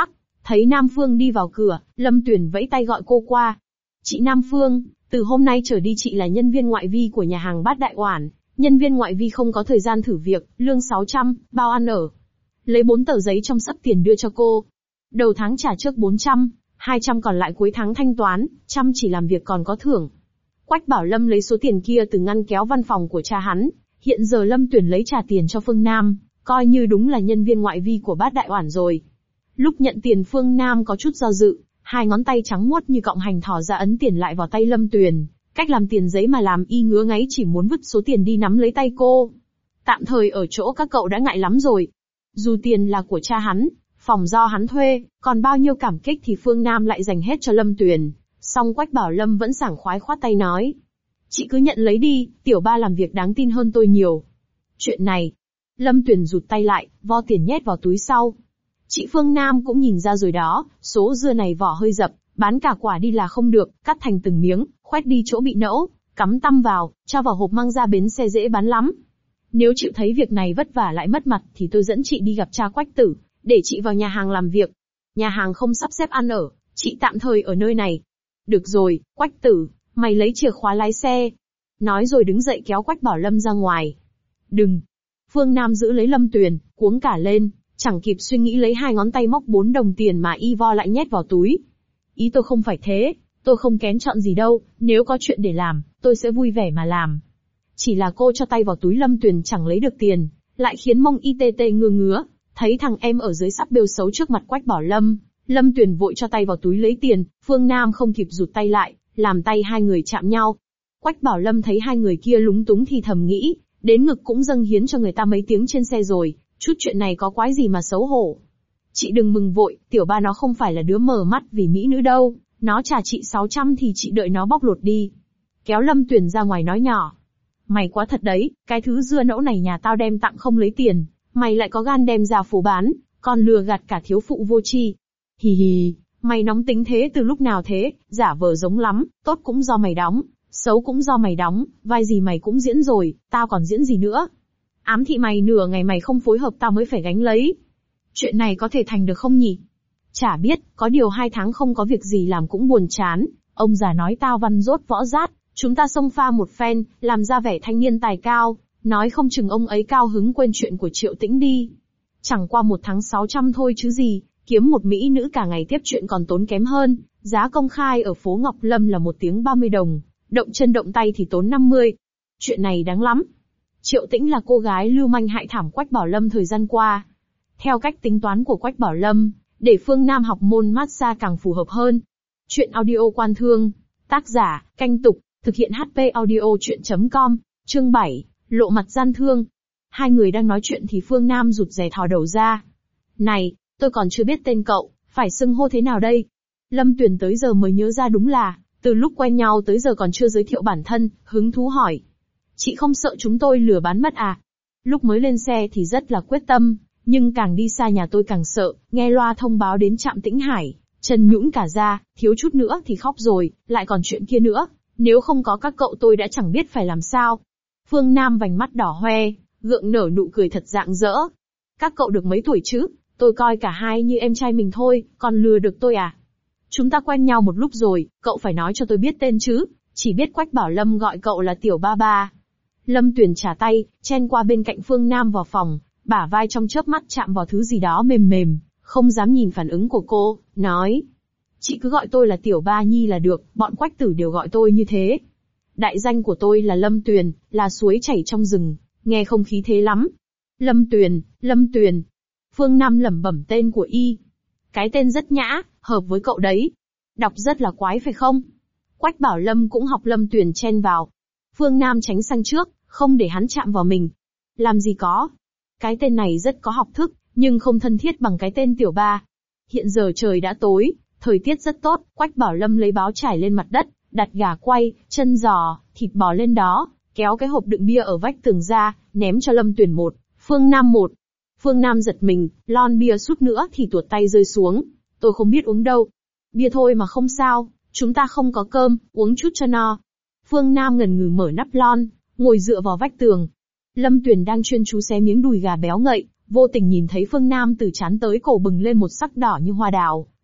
Thấy Nam Phương đi vào cửa, Lâm Tuyền vẫy tay gọi cô qua. Chị Nam Phương, từ hôm nay trở đi chị là nhân viên ngoại vi của nhà hàng Bát Đại Oản. Nhân viên ngoại vi không có thời gian thử việc, lương sáu trăm, bao ăn ở. Lấy bốn tờ giấy trong sấp tiền đưa cho cô. Đầu tháng trả trước bốn trăm, hai trăm còn lại cuối tháng thanh toán, chăm chỉ làm việc còn có thưởng. Quách Bảo Lâm lấy số tiền kia từ ngăn kéo văn phòng của cha hắn. Hiện giờ Lâm Tuyền lấy trả tiền cho Phương Nam, coi như đúng là nhân viên ngoại vi của Bát Đại Oản rồi. Lúc nhận tiền Phương Nam có chút do dự, hai ngón tay trắng muốt như cọng hành thỏ ra ấn tiền lại vào tay Lâm Tuyền. Cách làm tiền giấy mà làm y ngứa ngáy chỉ muốn vứt số tiền đi nắm lấy tay cô. Tạm thời ở chỗ các cậu đã ngại lắm rồi. Dù tiền là của cha hắn, phòng do hắn thuê, còn bao nhiêu cảm kích thì Phương Nam lại dành hết cho Lâm Tuyền. Song Quách Bảo Lâm vẫn sảng khoái khoát tay nói. Chị cứ nhận lấy đi, tiểu ba làm việc đáng tin hơn tôi nhiều. Chuyện này, Lâm Tuyền rụt tay lại, vo tiền nhét vào túi sau. Chị Phương Nam cũng nhìn ra rồi đó, số dưa này vỏ hơi dập, bán cả quả đi là không được, cắt thành từng miếng, khoét đi chỗ bị nẫu, cắm tăm vào, cho vào hộp mang ra bến xe dễ bán lắm. Nếu chịu thấy việc này vất vả lại mất mặt thì tôi dẫn chị đi gặp cha Quách Tử, để chị vào nhà hàng làm việc. Nhà hàng không sắp xếp ăn ở, chị tạm thời ở nơi này. Được rồi, Quách Tử, mày lấy chìa khóa lái xe. Nói rồi đứng dậy kéo Quách Bảo Lâm ra ngoài. Đừng. Phương Nam giữ lấy Lâm Tuyền, cuống cả lên, chẳng kịp suy nghĩ lấy hai ngón tay móc bốn đồng tiền mà y vo lại nhét vào túi. Ý tôi không phải thế, tôi không kén chọn gì đâu, nếu có chuyện để làm, tôi sẽ vui vẻ mà làm. Chỉ là cô cho tay vào túi Lâm Tuyền chẳng lấy được tiền, lại khiến mông y tê tê ngứa ngứa, thấy thằng em ở dưới sắp bêu xấu trước mặt Quách Bảo Lâm. Lâm Tuyền vội cho tay vào túi lấy tiền, Phương Nam không kịp rụt tay lại, làm tay hai người chạm nhau. Quách Bảo Lâm thấy hai người kia lúng túng thì thầm nghĩ, đến ngực cũng dâng hiến cho người ta mấy tiếng trên xe rồi, chút chuyện này có quái gì mà xấu hổ. Chị đừng mừng vội, tiểu ba nó không phải là đứa mờ mắt vì mỹ nữ đâu, nó trả chị sáu trăm thì chị đợi nó bóc lột đi. Kéo Lâm Tuyền ra ngoài nói nhỏ. Mày quá thật đấy, cái thứ dưa nẫu này nhà tao đem tặng không lấy tiền, mày lại có gan đem ra phố bán, còn lừa gạt cả thiếu phụ vô tri. Hì hì, mày nóng tính thế từ lúc nào thế, giả vờ giống lắm, tốt cũng do mày đóng, xấu cũng do mày đóng, vai gì mày cũng diễn rồi, tao còn diễn gì nữa. Ám thị mày nửa ngày mày không phối hợp tao mới phải gánh lấy. Chuyện này có thể thành được không nhỉ? Chả biết, có điều hai tháng không có việc gì làm cũng buồn chán, ông già nói tao văn dốt võ rát, chúng ta xông pha một phen, làm ra vẻ thanh niên tài cao, nói không chừng ông ấy cao hứng quên chuyện của Triệu Tĩnh đi. Chẳng qua một tháng sáu trăm thôi chứ gì, kiếm một mỹ nữ cả ngày tiếp chuyện còn tốn kém hơn, giá công khai ở phố Ngọc Lâm là một tiếng ba mươi đồng, động chân động tay thì tốn năm mươi. Chuyện này đáng lắm. Triệu Tĩnh là cô gái lưu manh hại thảm Quách Bảo Lâm thời gian qua. Theo cách tính toán của Quách Bảo Lâm, để Phương Nam học môn massage càng phù hợp hơn. Chuyện audio quan thương, tác giả, Canh Tục, thực hiện hát pê audio chuyện chấm com, chương bảy, lộ mặt gian thương. Hai người đang nói chuyện thì Phương Nam rụt rè thò đầu ra. Này, tôi còn chưa biết tên cậu, phải xưng hô thế nào đây? Lâm Tuyền tới giờ mới nhớ ra đúng là, từ lúc quen nhau tới giờ còn chưa giới thiệu bản thân, hứng thú hỏi. Chị không sợ chúng tôi lừa bán mất à? Lúc mới lên xe thì rất là quyết tâm, nhưng càng đi xa nhà tôi càng sợ, nghe loa thông báo đến trạm Tĩnh Hải, chân nhũn cả ra, thiếu chút nữa thì khóc rồi, lại còn chuyện kia nữa, nếu không có các cậu tôi đã chẳng biết phải làm sao. Phương Nam vành mắt đỏ hoe, gượng nở nụ cười thật rạng rỡ. Các cậu được mấy tuổi chứ? Tôi coi cả hai như em trai mình thôi, còn lừa được tôi à? Chúng ta quen nhau một lúc rồi, cậu phải nói cho tôi biết tên chứ, chỉ biết Quách Bảo Lâm gọi cậu là Tiểu Ba Ba. Lâm Tuyền trả tay, chen qua bên cạnh Phương Nam vào phòng, bả vai trong chớp mắt chạm vào thứ gì đó mềm mềm, không dám nhìn phản ứng của cô, nói. Chị cứ gọi tôi là Tiểu Ba Nhi là được, bọn Quách Tử đều gọi tôi như thế. Đại danh của tôi là Lâm Tuyền, là suối chảy trong rừng, nghe không khí thế lắm. Lâm Tuyền, Lâm Tuyền. Phương Nam lẩm bẩm tên của y. Cái tên rất nhã, hợp với cậu đấy. Đọc rất là quái phải không? Quách Bảo Lâm cũng học Lâm Tuyền chen vào. Phương Nam tránh sang trước, không để hắn chạm vào mình. Làm gì có. Cái tên này rất có học thức, nhưng không thân thiết bằng cái tên Tiểu Ba. Hiện giờ trời đã tối, thời tiết rất tốt, Quách Bảo Lâm lấy báo trải lên mặt đất, đặt gà quay, chân giò, thịt bò lên đó, kéo cái hộp đựng bia ở vách tường ra, ném cho Lâm Tuyền một, Phương Nam một. Phương Nam giật mình, lon bia sút nữa thì tuột tay rơi xuống. Tôi không biết uống đâu. Bia thôi mà không sao, chúng ta không có cơm, uống chút cho no. Phương Nam ngần ngừ mở nắp lon, ngồi dựa vào vách tường. Lâm Tuyền đang chuyên chú xé miếng đùi gà béo ngậy, vô tình nhìn thấy Phương Nam từ trán tới cổ bừng lên một sắc đỏ như hoa đào,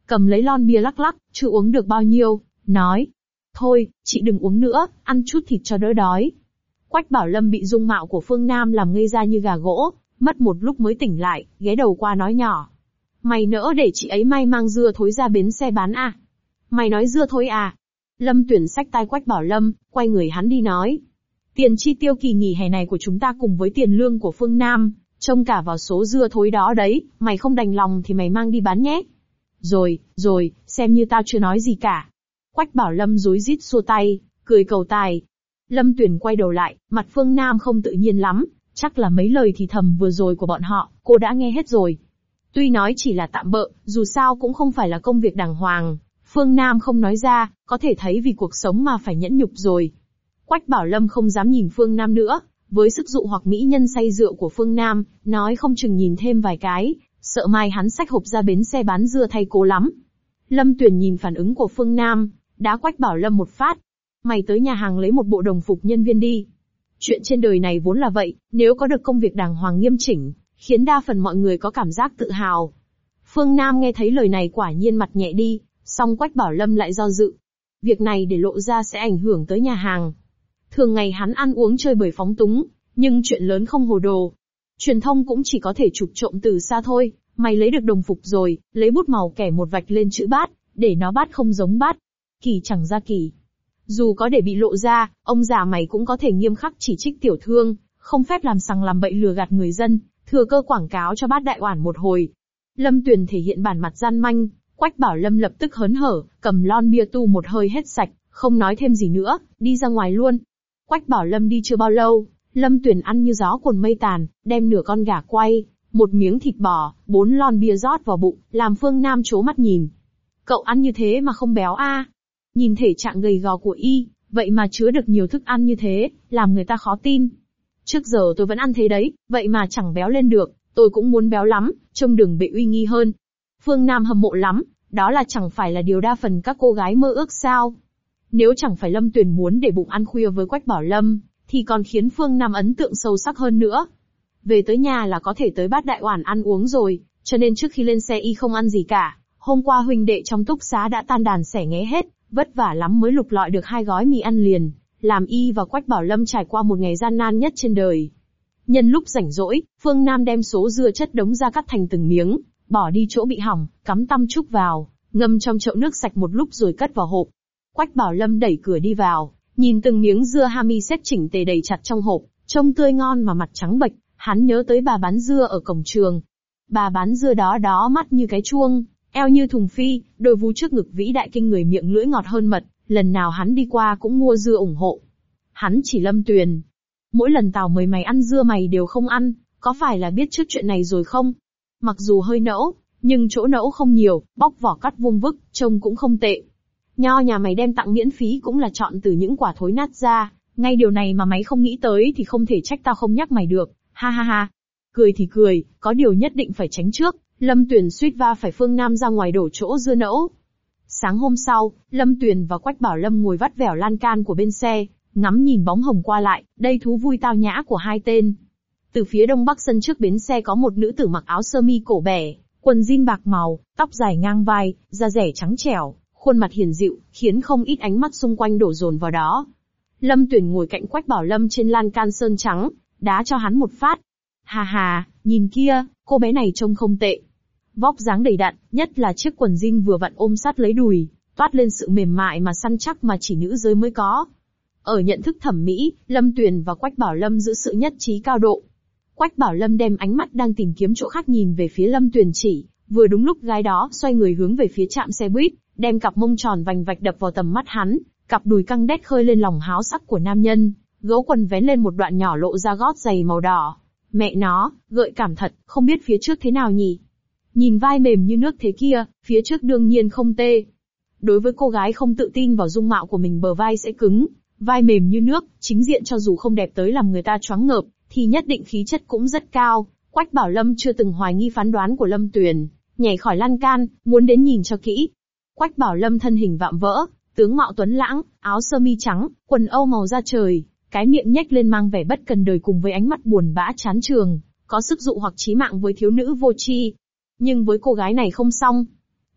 cầm lấy lon bia lắc lắc, chưa uống được bao nhiêu, nói. Thôi, chị đừng uống nữa, ăn chút thịt cho đỡ đói. Quách Bảo Lâm bị dung mạo của Phương Nam làm ngây ra như gà gỗ, mất một lúc mới tỉnh lại, ghé đầu qua nói nhỏ. Mày nỡ để chị ấy may mang dưa thối ra bến xe bán à? Mày nói dưa thối à? Lâm Tuyển xách tay Quách Bảo Lâm, quay người hắn đi nói. Tiền chi tiêu kỳ nghỉ hè này của chúng ta cùng với tiền lương của Phương Nam, trông cả vào số dưa thối đó đấy, mày không đành lòng thì mày mang đi bán nhé. Rồi, rồi, xem như tao chưa nói gì cả. Quách Bảo Lâm rối rít xua tay, cười cầu tài. Lâm Tuyển quay đầu lại, mặt Phương Nam không tự nhiên lắm, chắc là mấy lời thì thầm vừa rồi của bọn họ, cô đã nghe hết rồi. Tuy nói chỉ là tạm bợ, dù sao cũng không phải là công việc đàng hoàng, Phương Nam không nói ra, có thể thấy vì cuộc sống mà phải nhẫn nhục rồi. Quách Bảo Lâm không dám nhìn Phương Nam nữa, với sức dụ hoặc mỹ nhân say rượu của Phương Nam, nói không chừng nhìn thêm vài cái, sợ mai hắn xách hộp ra bến xe bán dưa thay cô lắm. Lâm Tuyển nhìn phản ứng của Phương Nam, đá Quách Bảo Lâm một phát. Mày tới nhà hàng lấy một bộ đồng phục nhân viên đi. Chuyện trên đời này vốn là vậy, nếu có được công việc đàng hoàng nghiêm chỉnh, khiến đa phần mọi người có cảm giác tự hào. Phương Nam nghe thấy lời này quả nhiên mặt nhẹ đi, song Quách Bảo Lâm lại do dự. Việc này để lộ ra sẽ ảnh hưởng tới nhà hàng. Thường ngày hắn ăn uống chơi bời phóng túng, nhưng chuyện lớn không hồ đồ. Truyền thông cũng chỉ có thể chụp trộm từ xa thôi, mày lấy được đồng phục rồi, lấy bút màu kẻ một vạch lên chữ bát, để nó bát không giống bát. Kỳ chẳng ra kỳ. Dù có để bị lộ ra, ông già mày cũng có thể nghiêm khắc chỉ trích tiểu thương, không phép làm sằng làm bậy lừa gạt người dân, thừa cơ quảng cáo cho bát đại oản một hồi. Lâm Tuyền thể hiện bản mặt gian manh, Quách Bảo Lâm lập tức hớn hở, cầm lon bia tu một hơi hết sạch, không nói thêm gì nữa, đi ra ngoài luôn. Quách Bảo Lâm đi chưa bao lâu, Lâm Tuyền ăn như gió cuồn mây tàn, đem nửa con gà quay, một miếng thịt bò, bốn lon bia rót vào bụng, làm Phương Nam trố mắt nhìn. Cậu ăn như thế mà không béo a? Nhìn thể trạng gầy gò của y, vậy mà chứa được nhiều thức ăn như thế, làm người ta khó tin. Trước giờ tôi vẫn ăn thế đấy, vậy mà chẳng béo lên được, tôi cũng muốn béo lắm, trông đừng bị uy nghi hơn. Phương Nam hâm mộ lắm, đó là chẳng phải là điều đa phần các cô gái mơ ước sao? Nếu chẳng phải Lâm Tuyền muốn để bụng ăn khuya với Quách Bảo Lâm, thì còn khiến Phương Nam ấn tượng sâu sắc hơn nữa. Về tới nhà là có thể tới bát đại oản ăn uống rồi, cho nên trước khi lên xe y không ăn gì cả. Hôm qua huynh đệ trong túc xá đã tan đàn xẻ nghé hết, vất vả lắm mới lục lọi được hai gói mì ăn liền, làm y và Quách Bảo Lâm trải qua một ngày gian nan nhất trên đời. Nhân lúc rảnh rỗi, Phương Nam đem số dưa chất đống ra cắt thành từng miếng, bỏ đi chỗ bị hỏng, cắm tăm trúc vào, ngâm trong chậu nước sạch một lúc rồi cất vào hộp. Quách Bảo Lâm đẩy cửa đi vào, nhìn từng miếng dưa hami xếp chỉnh tề đầy chặt trong hộp, trông tươi ngon mà mặt trắng bệch, hắn nhớ tới bà bán dưa ở cổng trường. Bà bán dưa đó đó mắt như cái chuông, eo như thùng phi, đôi vú trước ngực vĩ đại kinh người, miệng lưỡi ngọt hơn mật, lần nào hắn đi qua cũng mua dưa ủng hộ. Hắn chỉ Lâm Tuyền. Mỗi lần tao mời mày ăn dưa mày đều không ăn, có phải là biết trước chuyện này rồi không? Mặc dù hơi nẫu, nhưng chỗ nẫu không nhiều, bóc vỏ cắt vuông vức, trông cũng không tệ. Nho nhà mày đem tặng miễn phí cũng là chọn từ những quả thối nát ra, ngay điều này mà mày không nghĩ tới thì không thể trách tao không nhắc mày được, ha ha ha. Cười thì cười, có điều nhất định phải tránh trước, Lâm Tuyền suýt va phải Phương Nam ra ngoài đổ chỗ dưa nẫu. Sáng hôm sau, Lâm Tuyền và Quách Bảo Lâm ngồi vắt vẻo lan can của bên xe, ngắm nhìn bóng hồng qua lại, đây thú vui tao nhã của hai tên. Từ phía đông bắc sân trước bến xe có một nữ tử mặc áo sơ mi cổ bẻ, quần jean bạc màu, tóc dài ngang vai, da dẻ trắng trẻo, khuôn mặt hiền dịu, khiến không ít ánh mắt xung quanh đổ dồn vào đó. Lâm Tuyền ngồi cạnh Quách Bảo Lâm trên lan can sơn trắng, đá cho hắn một phát. Hà hà, nhìn kia, cô bé này trông không tệ. Vóc dáng đầy đặn, nhất là chiếc quần jean vừa vặn ôm sát lấy đùi, toát lên sự mềm mại mà săn chắc mà chỉ nữ giới mới có. Ở nhận thức thẩm mỹ, Lâm Tuyền và Quách Bảo Lâm giữ sự nhất trí cao độ. Quách Bảo Lâm đem ánh mắt đang tìm kiếm chỗ khác nhìn về phía Lâm Tuyền chỉ, vừa đúng lúc gái đó xoay người hướng về phía trạm xe buýt, đem cặp mông tròn vành vạch đập vào tầm mắt hắn, cặp đùi căng đét khơi lên lòng háo sắc của nam nhân, gấu quần vén lên một đoạn nhỏ lộ ra gót giày màu đỏ. Mẹ nó, gợi cảm thật, không biết phía trước thế nào nhỉ? Nhìn vai mềm như nước thế kia, phía trước đương nhiên không tê. Đối với cô gái không tự tin vào dung mạo của mình, bờ vai sẽ cứng, vai mềm như nước, chính diện cho dù không đẹp tới làm người ta choáng ngợp, thì nhất định khí chất cũng rất cao. Quách Bảo Lâm chưa từng hoài nghi phán đoán của Lâm Tuyền, nhảy khỏi lan can, muốn đến nhìn cho kỹ. Quách Bảo Lâm thân hình vạm vỡ, tướng mạo tuấn lãng, áo sơ mi trắng, quần âu màu da trời, cái miệng nhếch lên mang vẻ bất cần đời cùng với ánh mắt buồn bã chán trường, có sức dụ hoặc chí mạng với thiếu nữ vô tri. Nhưng với cô gái này không xong.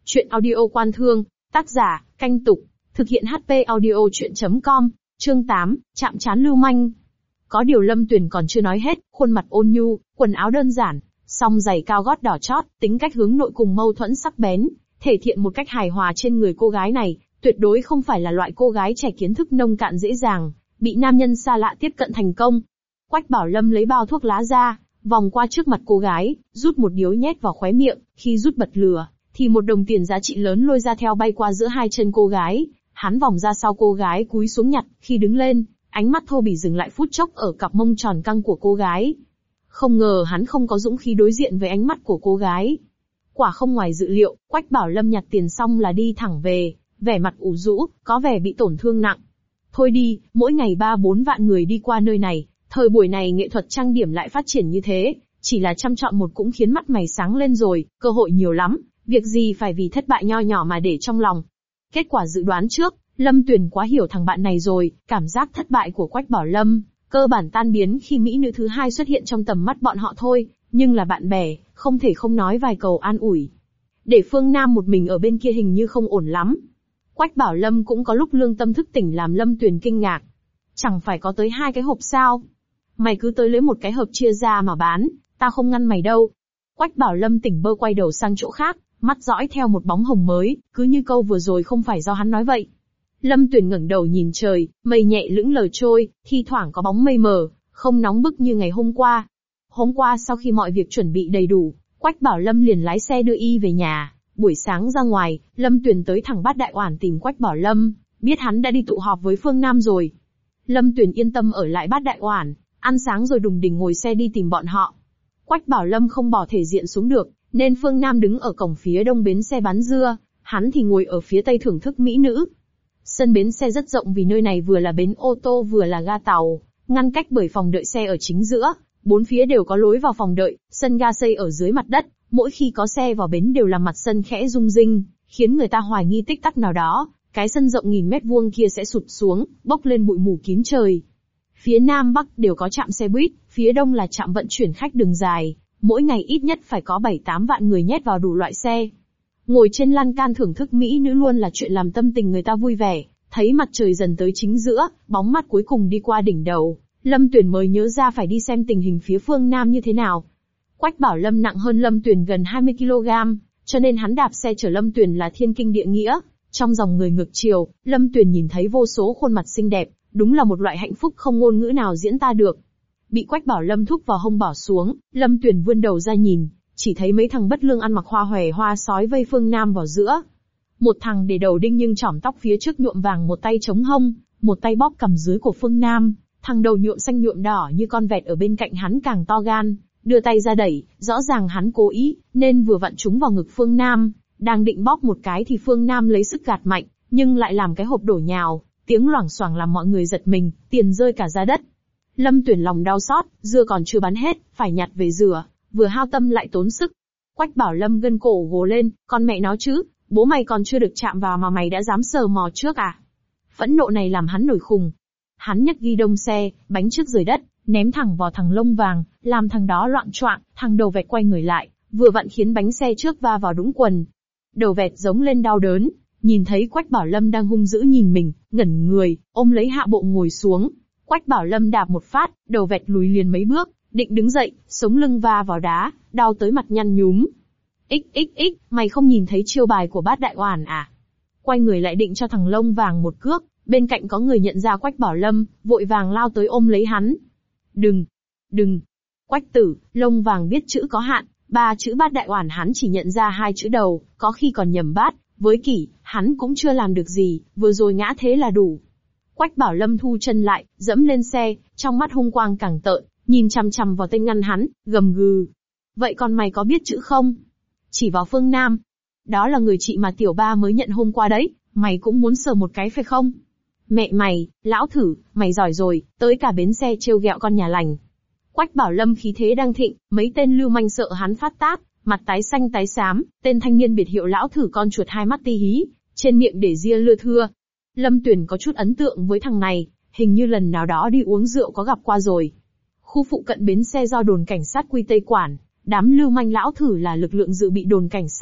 Chuyện audio Quan Thương, tác giả, Canh Tục, thực hiện hát pê audio chuyện chấm com, chương tám, chạm trán lưu manh. Có điều Lâm Tuyền còn chưa nói hết, khuôn mặt ôn nhu, quần áo đơn giản, song giày cao gót đỏ chót, tính cách hướng nội cùng mâu thuẫn sắc bén, thể hiện một cách hài hòa trên người cô gái này, tuyệt đối không phải là loại cô gái trẻ kiến thức nông cạn dễ dàng, bị nam nhân xa lạ tiếp cận thành công. Quách Bảo Lâm lấy bao thuốc lá ra, vòng qua trước mặt cô gái, rút một điếu nhét vào khóe miệng, khi rút bật lửa, thì một đồng tiền giá trị lớn lôi ra theo bay qua giữa hai chân cô gái, hắn vòng ra sau cô gái cúi xuống nhặt, khi đứng lên, ánh mắt thô bỉ dừng lại phút chốc ở cặp mông tròn căng của cô gái. Không ngờ hắn không có dũng khí đối diện với ánh mắt của cô gái. Quả không ngoài dự liệu, Quách Bảo Lâm nhặt tiền xong là đi thẳng về, vẻ mặt ủ rũ, có vẻ bị tổn thương nặng. Thôi đi, mỗi ngày ba bốn vạn người đi qua nơi này, thời buổi này nghệ thuật trang điểm lại phát triển như thế, chỉ là chăm chọn một cũng khiến mắt mày sáng lên rồi, cơ hội nhiều lắm, việc gì phải vì thất bại nho nhỏ mà để trong lòng. Kết quả dự đoán trước, Lâm Tuyền quá hiểu thằng bạn này rồi, cảm giác thất bại của Quách Bảo Lâm, cơ bản tan biến khi mỹ nữ thứ hai xuất hiện trong tầm mắt bọn họ thôi, nhưng là bạn bè, không thể không nói vài câu an ủi. Để Phương Nam một mình ở bên kia hình như không ổn lắm. Quách Bảo Lâm cũng có lúc lương tâm thức tỉnh làm Lâm Tuyền kinh ngạc. Chẳng phải có tới hai cái hộp sao? Mày cứ tới lấy một cái hộp chia ra mà bán, ta không ngăn mày đâu. Quách Bảo Lâm tỉnh bơ quay đầu sang chỗ khác, mắt dõi theo một bóng hồng mới, cứ như câu vừa rồi không phải do hắn nói vậy. Lâm Tuyền ngẩng đầu nhìn trời, mây nhẹ lững lờ trôi, thi thoảng có bóng mây mờ, không nóng bức như ngày hôm qua. Hôm qua sau khi mọi việc chuẩn bị đầy đủ, Quách Bảo Lâm liền lái xe đưa y về nhà. Buổi sáng ra ngoài, Lâm Tuyền tới thẳng Bát Đại Oản tìm Quách Bảo Lâm, biết hắn đã đi tụ họp với Phương Nam rồi. Lâm Tuyền yên tâm ở lại Bát Đại Oản, ăn sáng rồi đùng đỉnh ngồi xe đi tìm bọn họ. Quách Bảo Lâm không bỏ thể diện xuống được, nên Phương Nam đứng ở cổng phía đông bến xe bán dưa, hắn thì ngồi ở phía tây thưởng thức mỹ nữ. Sân bến xe rất rộng vì nơi này vừa là bến ô tô vừa là ga tàu, ngăn cách bởi phòng đợi xe ở chính giữa, bốn phía đều có lối vào phòng đợi, sân ga xây ở dưới mặt đất, mỗi khi có xe vào bến đều làm mặt sân khẽ rung rinh, khiến người ta hoài nghi tích tắc nào đó, cái sân rộng nghìn mét vuông kia sẽ sụt xuống, bốc lên bụi mù kín trời. Phía Nam Bắc đều có trạm xe buýt, phía Đông là trạm vận chuyển khách đường dài, mỗi ngày ít nhất phải có bảy tám vạn người nhét vào đủ loại xe. Ngồi trên lan can thưởng thức mỹ nữ luôn là chuyện làm tâm tình người ta vui vẻ, thấy mặt trời dần tới chính giữa, bóng mắt cuối cùng đi qua đỉnh đầu, Lâm Tuyền mới nhớ ra phải đi xem tình hình phía Phương Nam như thế nào. Quách Bảo Lâm nặng hơn Lâm Tuyền gần hai mươi ki lô gam, cho nên hắn đạp xe chở Lâm Tuyền là thiên kinh địa nghĩa. Trong dòng người ngược chiều, Lâm Tuyền nhìn thấy vô số khuôn mặt xinh đẹp, đúng là một loại hạnh phúc không ngôn ngữ nào diễn tả được. Bị Quách Bảo Lâm thúc vào hông bỏ xuống, Lâm Tuyền vươn đầu ra nhìn, chỉ thấy mấy thằng bất lương ăn mặc hoa hòe hoa sói vây Phương Nam vào giữa. Một thằng để đầu đinh nhưng chỏm tóc phía trước nhuộm vàng một tay chống hông, một tay bóp cằm dưới của Phương Nam, thằng đầu nhuộm xanh nhuộm đỏ như con vẹt ở bên cạnh hắn càng to gan, đưa tay ra đẩy, rõ ràng hắn cố ý, nên vừa vặn trúng vào ngực Phương Nam, đang định bóp một cái thì Phương Nam lấy sức gạt mạnh, nhưng lại làm cái hộp đổ nhào, tiếng loảng xoảng làm mọi người giật mình, tiền rơi cả ra đất. Lâm Tuyền lòng đau xót, dưa còn chưa bán hết, phải nhặt về rửa, vừa hao tâm lại tốn sức. Quách Bảo Lâm gân cổ gồ lên, con mẹ nó chứ, bố mày còn chưa được chạm vào mà mày đã dám sờ mò trước à? Phẫn nộ này làm hắn nổi khùng. Hắn nhấc ghi đông xe, bánh trước rời đất, ném thẳng vào thằng lông vàng, làm thằng đó loạn choạng, thằng đầu vẹt quay người lại, vừa vặn khiến bánh xe trước va vào đũng quần. Đầu vẹt giống lên đau đớn, nhìn thấy Quách Bảo Lâm đang hung dữ nhìn mình, ngẩn người, ôm lấy hạ bộ ngồi xuống. Quách Bảo Lâm đạp một phát, đầu vẹt lùi liền mấy bước, định đứng dậy, sống lưng va vào đá, đau tới mặt nhăn nhúm. Xxx, mày không nhìn thấy chiêu bài của Bát Đại Oản à? Quay người lại định cho thằng lông vàng một cước, bên cạnh có người nhận ra Quách Bảo Lâm, vội vàng lao tới ôm lấy hắn. Đừng, đừng. Quách tử, lông vàng biết chữ có hạn, ba chữ Bát Đại Oản hắn chỉ nhận ra hai chữ đầu, có khi còn nhầm bát, với kỷ, hắn cũng chưa làm được gì, vừa rồi ngã thế là đủ. Quách Bảo Lâm thu chân lại, dẫm lên xe, trong mắt hung quang càng tợn, nhìn chằm chằm vào tên ngăn hắn, gầm gừ. Vậy còn mày có biết chữ không? Chỉ vào Phương Nam. Đó là người chị mà tiểu ba mới nhận hôm qua đấy, mày cũng muốn sờ một cái phải không? Mẹ mày, lão thử, mày giỏi rồi, tới cả bến xe trêu ghẹo con nhà lành. Quách Bảo Lâm khí thế đang thịnh, mấy tên lưu manh sợ hắn phát tác, mặt tái xanh tái xám, tên thanh niên biệt hiệu lão thử con chuột hai mắt ti hí, trên miệng để ria lưa thưa. Lâm Tuyền có chút ấn tượng với thằng này, hình như lần nào đó đi uống rượu có gặp qua rồi. Khu phụ cận bến xe do đồn cảnh sát Quy Tây quản, đám lưu manh lão thử là lực lượng dự bị đồn cảnh sát,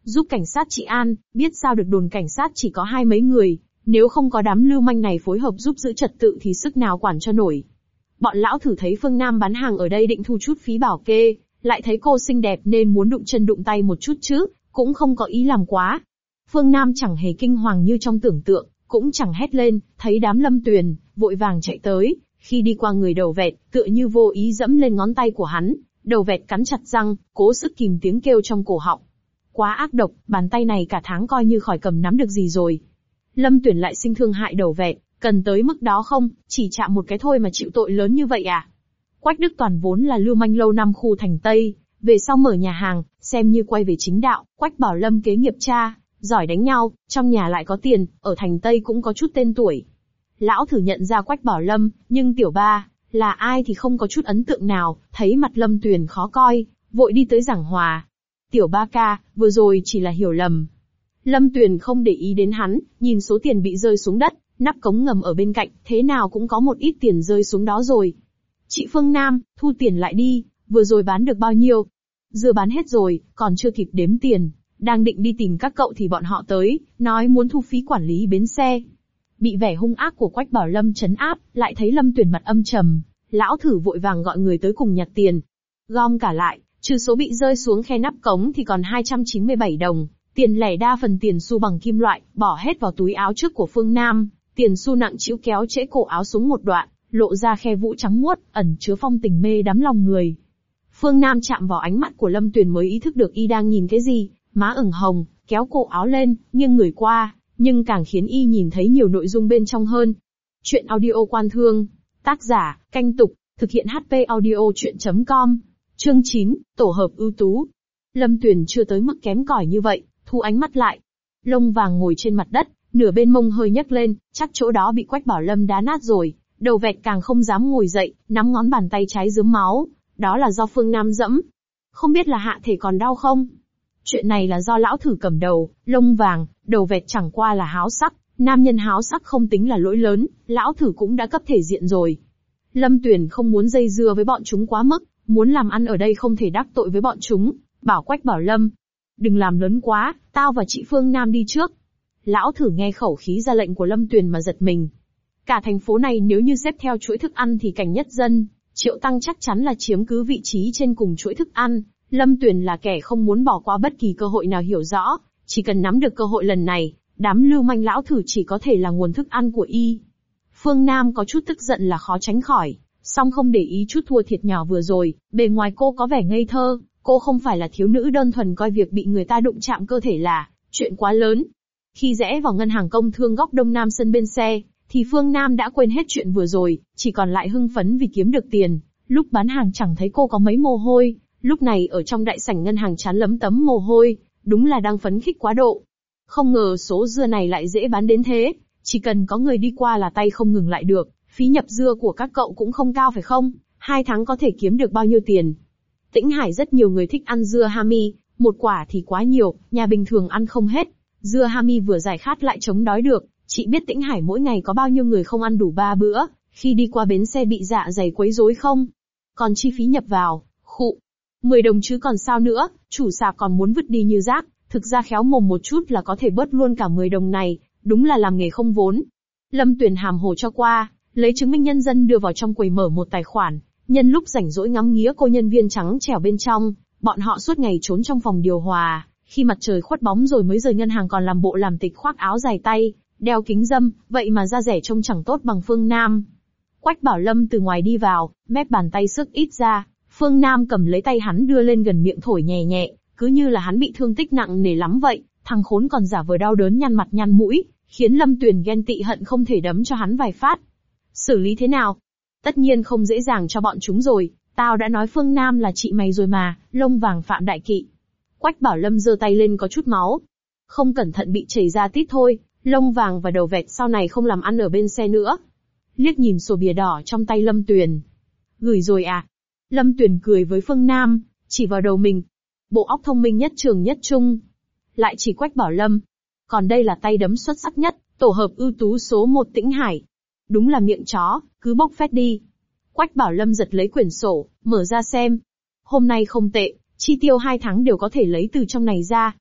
giúp cảnh sát trị an, biết sao được đồn cảnh sát chỉ có hai mấy người, nếu không có đám lưu manh này phối hợp giúp giữ trật tự thì sức nào quản cho nổi. Bọn lão thử thấy Phương Nam bán hàng ở đây định thu chút phí bảo kê, lại thấy cô xinh đẹp nên muốn đụng chân đụng tay một chút chứ, cũng không có ý làm quá. Phương Nam chẳng hề kinh hoàng như trong tưởng tượng, cũng chẳng hét lên, thấy đám Lâm Tuyền, vội vàng chạy tới, khi đi qua người đầu vẹt, tựa như vô ý dẫm lên ngón tay của hắn, đầu vẹt cắn chặt răng, cố sức kìm tiếng kêu trong cổ họng. Quá ác độc, bàn tay này cả tháng coi như khỏi cầm nắm được gì rồi. Lâm Tuyền lại sinh thương hại đầu vẹt, cần tới mức đó không, chỉ chạm một cái thôi mà chịu tội lớn như vậy à? Quách Đức Toàn vốn là lưu manh lâu năm khu thành Tây, về sau mở nhà hàng, xem như quay về chính đạo. Quách Bảo Lâm kế nghiệp cha, giỏi đánh nhau, trong nhà lại có tiền, ở thành Tây cũng có chút tên tuổi. Lão thử nhận ra Quách Bảo Lâm, nhưng tiểu ba, là ai thì không có chút ấn tượng nào, thấy mặt Lâm Tuyền khó coi, vội đi tới giảng hòa. Tiểu ba ca, vừa rồi chỉ là hiểu lầm. Lâm Tuyền không để ý đến hắn, nhìn số tiền bị rơi xuống đất, nắp cống ngầm ở bên cạnh, thế nào cũng có một ít tiền rơi xuống đó rồi. Chị Phương Nam, thu tiền lại đi, vừa rồi bán được bao nhiêu? Dưa bán hết rồi, còn chưa kịp đếm tiền, đang định đi tìm các cậu thì bọn họ tới, nói muốn thu phí quản lý bến xe. Bị vẻ hung ác của Quách Bảo Lâm trấn áp, lại thấy Lâm Tuyền mặt âm trầm, lão thử vội vàng gọi người tới cùng nhặt tiền. Gom cả lại, trừ số bị rơi xuống khe nắp cống thì còn hai trăm chín mươi bảy đồng, tiền lẻ đa phần tiền xu bằng kim loại, bỏ hết vào túi áo trước của Phương Nam, tiền xu nặng trĩu kéo trễ cổ áo xuống một đoạn, lộ ra khe vũ trắng muốt, ẩn chứa phong tình mê đắm lòng người. Phương Nam chạm vào ánh mắt của Lâm Tuyền mới ý thức được y đang nhìn cái gì, má ửng hồng, kéo cổ áo lên, nghiêng người qua, nhưng càng khiến y nhìn thấy nhiều nội dung bên trong hơn. Chuyện audio Quan Thương, tác giả, Canh Tục, thực hiện hát pê audio chuyện chấm com, chương chín, tổ hợp ưu tú. Lâm Tuyền chưa tới mức kém cỏi như vậy, thu ánh mắt lại. Lông vàng ngồi trên mặt đất, nửa bên mông hơi nhấc lên, chắc chỗ đó bị Quách Bảo Lâm đá nát rồi, đầu vẹt càng không dám ngồi dậy, nắm ngón bàn tay trái rướm máu, đó là do Phương Nam dẫm. Không biết là hạ thể còn đau không? Chuyện này là do lão thử cầm đầu, lông vàng, đầu vẹt chẳng qua là háo sắc, nam nhân háo sắc không tính là lỗi lớn, lão thử cũng đã cấp thể diện rồi. Lâm Tuyền không muốn dây dưa với bọn chúng quá mức, muốn làm ăn ở đây không thể đắc tội với bọn chúng, bảo Quách Bảo Lâm, đừng làm lớn quá, tao và chị Phương Nam đi trước. Lão thử nghe khẩu khí ra lệnh của Lâm Tuyền mà giật mình. Cả thành phố này nếu như xếp theo chuỗi thức ăn thì Cảnh Nhất Dân, Triệu Tăng chắc chắn là chiếm cứ vị trí trên cùng chuỗi thức ăn. Lâm Tuyền là kẻ không muốn bỏ qua bất kỳ cơ hội nào hiểu rõ, chỉ cần nắm được cơ hội lần này, đám lưu manh lão thử chỉ có thể là nguồn thức ăn của y. Phương Nam có chút tức giận là khó tránh khỏi, song không để ý chút thua thiệt nhỏ vừa rồi, bề ngoài cô có vẻ ngây thơ, cô không phải là thiếu nữ đơn thuần coi việc bị người ta đụng chạm cơ thể là chuyện quá lớn. Khi rẽ vào ngân hàng công thương góc Đông Nam sân bên xe, thì Phương Nam đã quên hết chuyện vừa rồi, chỉ còn lại hưng phấn vì kiếm được tiền. Lúc bán hàng chẳng thấy cô có mấy mồ hôi, lúc này ở trong đại sảnh ngân hàng chán lấm tấm mồ hôi, đúng là đang phấn khích quá độ. Không ngờ số dưa này lại dễ bán đến thế, chỉ cần có người đi qua là tay không ngừng lại được. Phí nhập dưa của các cậu cũng không cao phải không? Hai tháng có thể kiếm được bao nhiêu tiền? Tĩnh Hải rất nhiều người thích ăn dưa hami, một quả thì quá nhiều, nhà bình thường ăn không hết. Dưa hami vừa giải khát lại chống đói được. Chị biết Tĩnh Hải mỗi ngày có bao nhiêu người không ăn đủ ba bữa, khi đi qua bến xe bị dạ dày quấy rối không? Còn chi phí nhập vào, khụ, mười đồng chứ còn sao nữa, chủ sạp còn muốn vứt đi như rác, thực ra khéo mồm một chút là có thể bớt luôn cả mười đồng này, đúng là làm nghề không vốn. Lâm Tuyền hàm hồ cho qua, lấy chứng minh nhân dân đưa vào trong quầy mở một tài khoản, nhân lúc rảnh rỗi ngắm nghía cô nhân viên trắng trẻo bên trong, bọn họ suốt ngày trốn trong phòng điều hòa, khi mặt trời khuất bóng rồi mới rời ngân hàng còn làm bộ làm tịch khoác áo dài tay, đeo kính râm, vậy mà da rẻ trông chẳng tốt bằng Phương Nam. Quách Bảo Lâm từ ngoài đi vào, mép bàn tay sức ít ra, Phương Nam cầm lấy tay hắn đưa lên gần miệng thổi nhẹ nhẹ, cứ như là hắn bị thương tích nặng nề lắm vậy, thằng khốn còn giả vờ đau đớn nhăn mặt nhăn mũi, khiến Lâm Tuyền ghen tị hận không thể đấm cho hắn vài phát. Xử lý thế nào? Tất nhiên không dễ dàng cho bọn chúng rồi, tao đã nói Phương Nam là chị mày rồi mà, lông vàng Phạm Đại Kỵ. Quách Bảo Lâm giơ tay lên có chút máu. Không cẩn thận bị chảy ra tít thôi, lông vàng và đầu vẹt sau này không làm ăn ở bên xe nữa. Liếc nhìn sổ bìa đỏ trong tay Lâm Tuyền. Gửi rồi à? Lâm Tuyền cười với Phương Nam, chỉ vào đầu mình. Bộ óc thông minh nhất trường nhất trung. Lại chỉ Quách Bảo Lâm. Còn đây là tay đấm xuất sắc nhất, tổ hợp ưu tú số một Tĩnh Hải. Đúng là miệng chó, cứ bốc phét đi. Quách Bảo Lâm giật lấy quyển sổ, mở ra xem. Hôm nay không tệ, chi tiêu hai tháng đều có thể lấy từ trong này ra.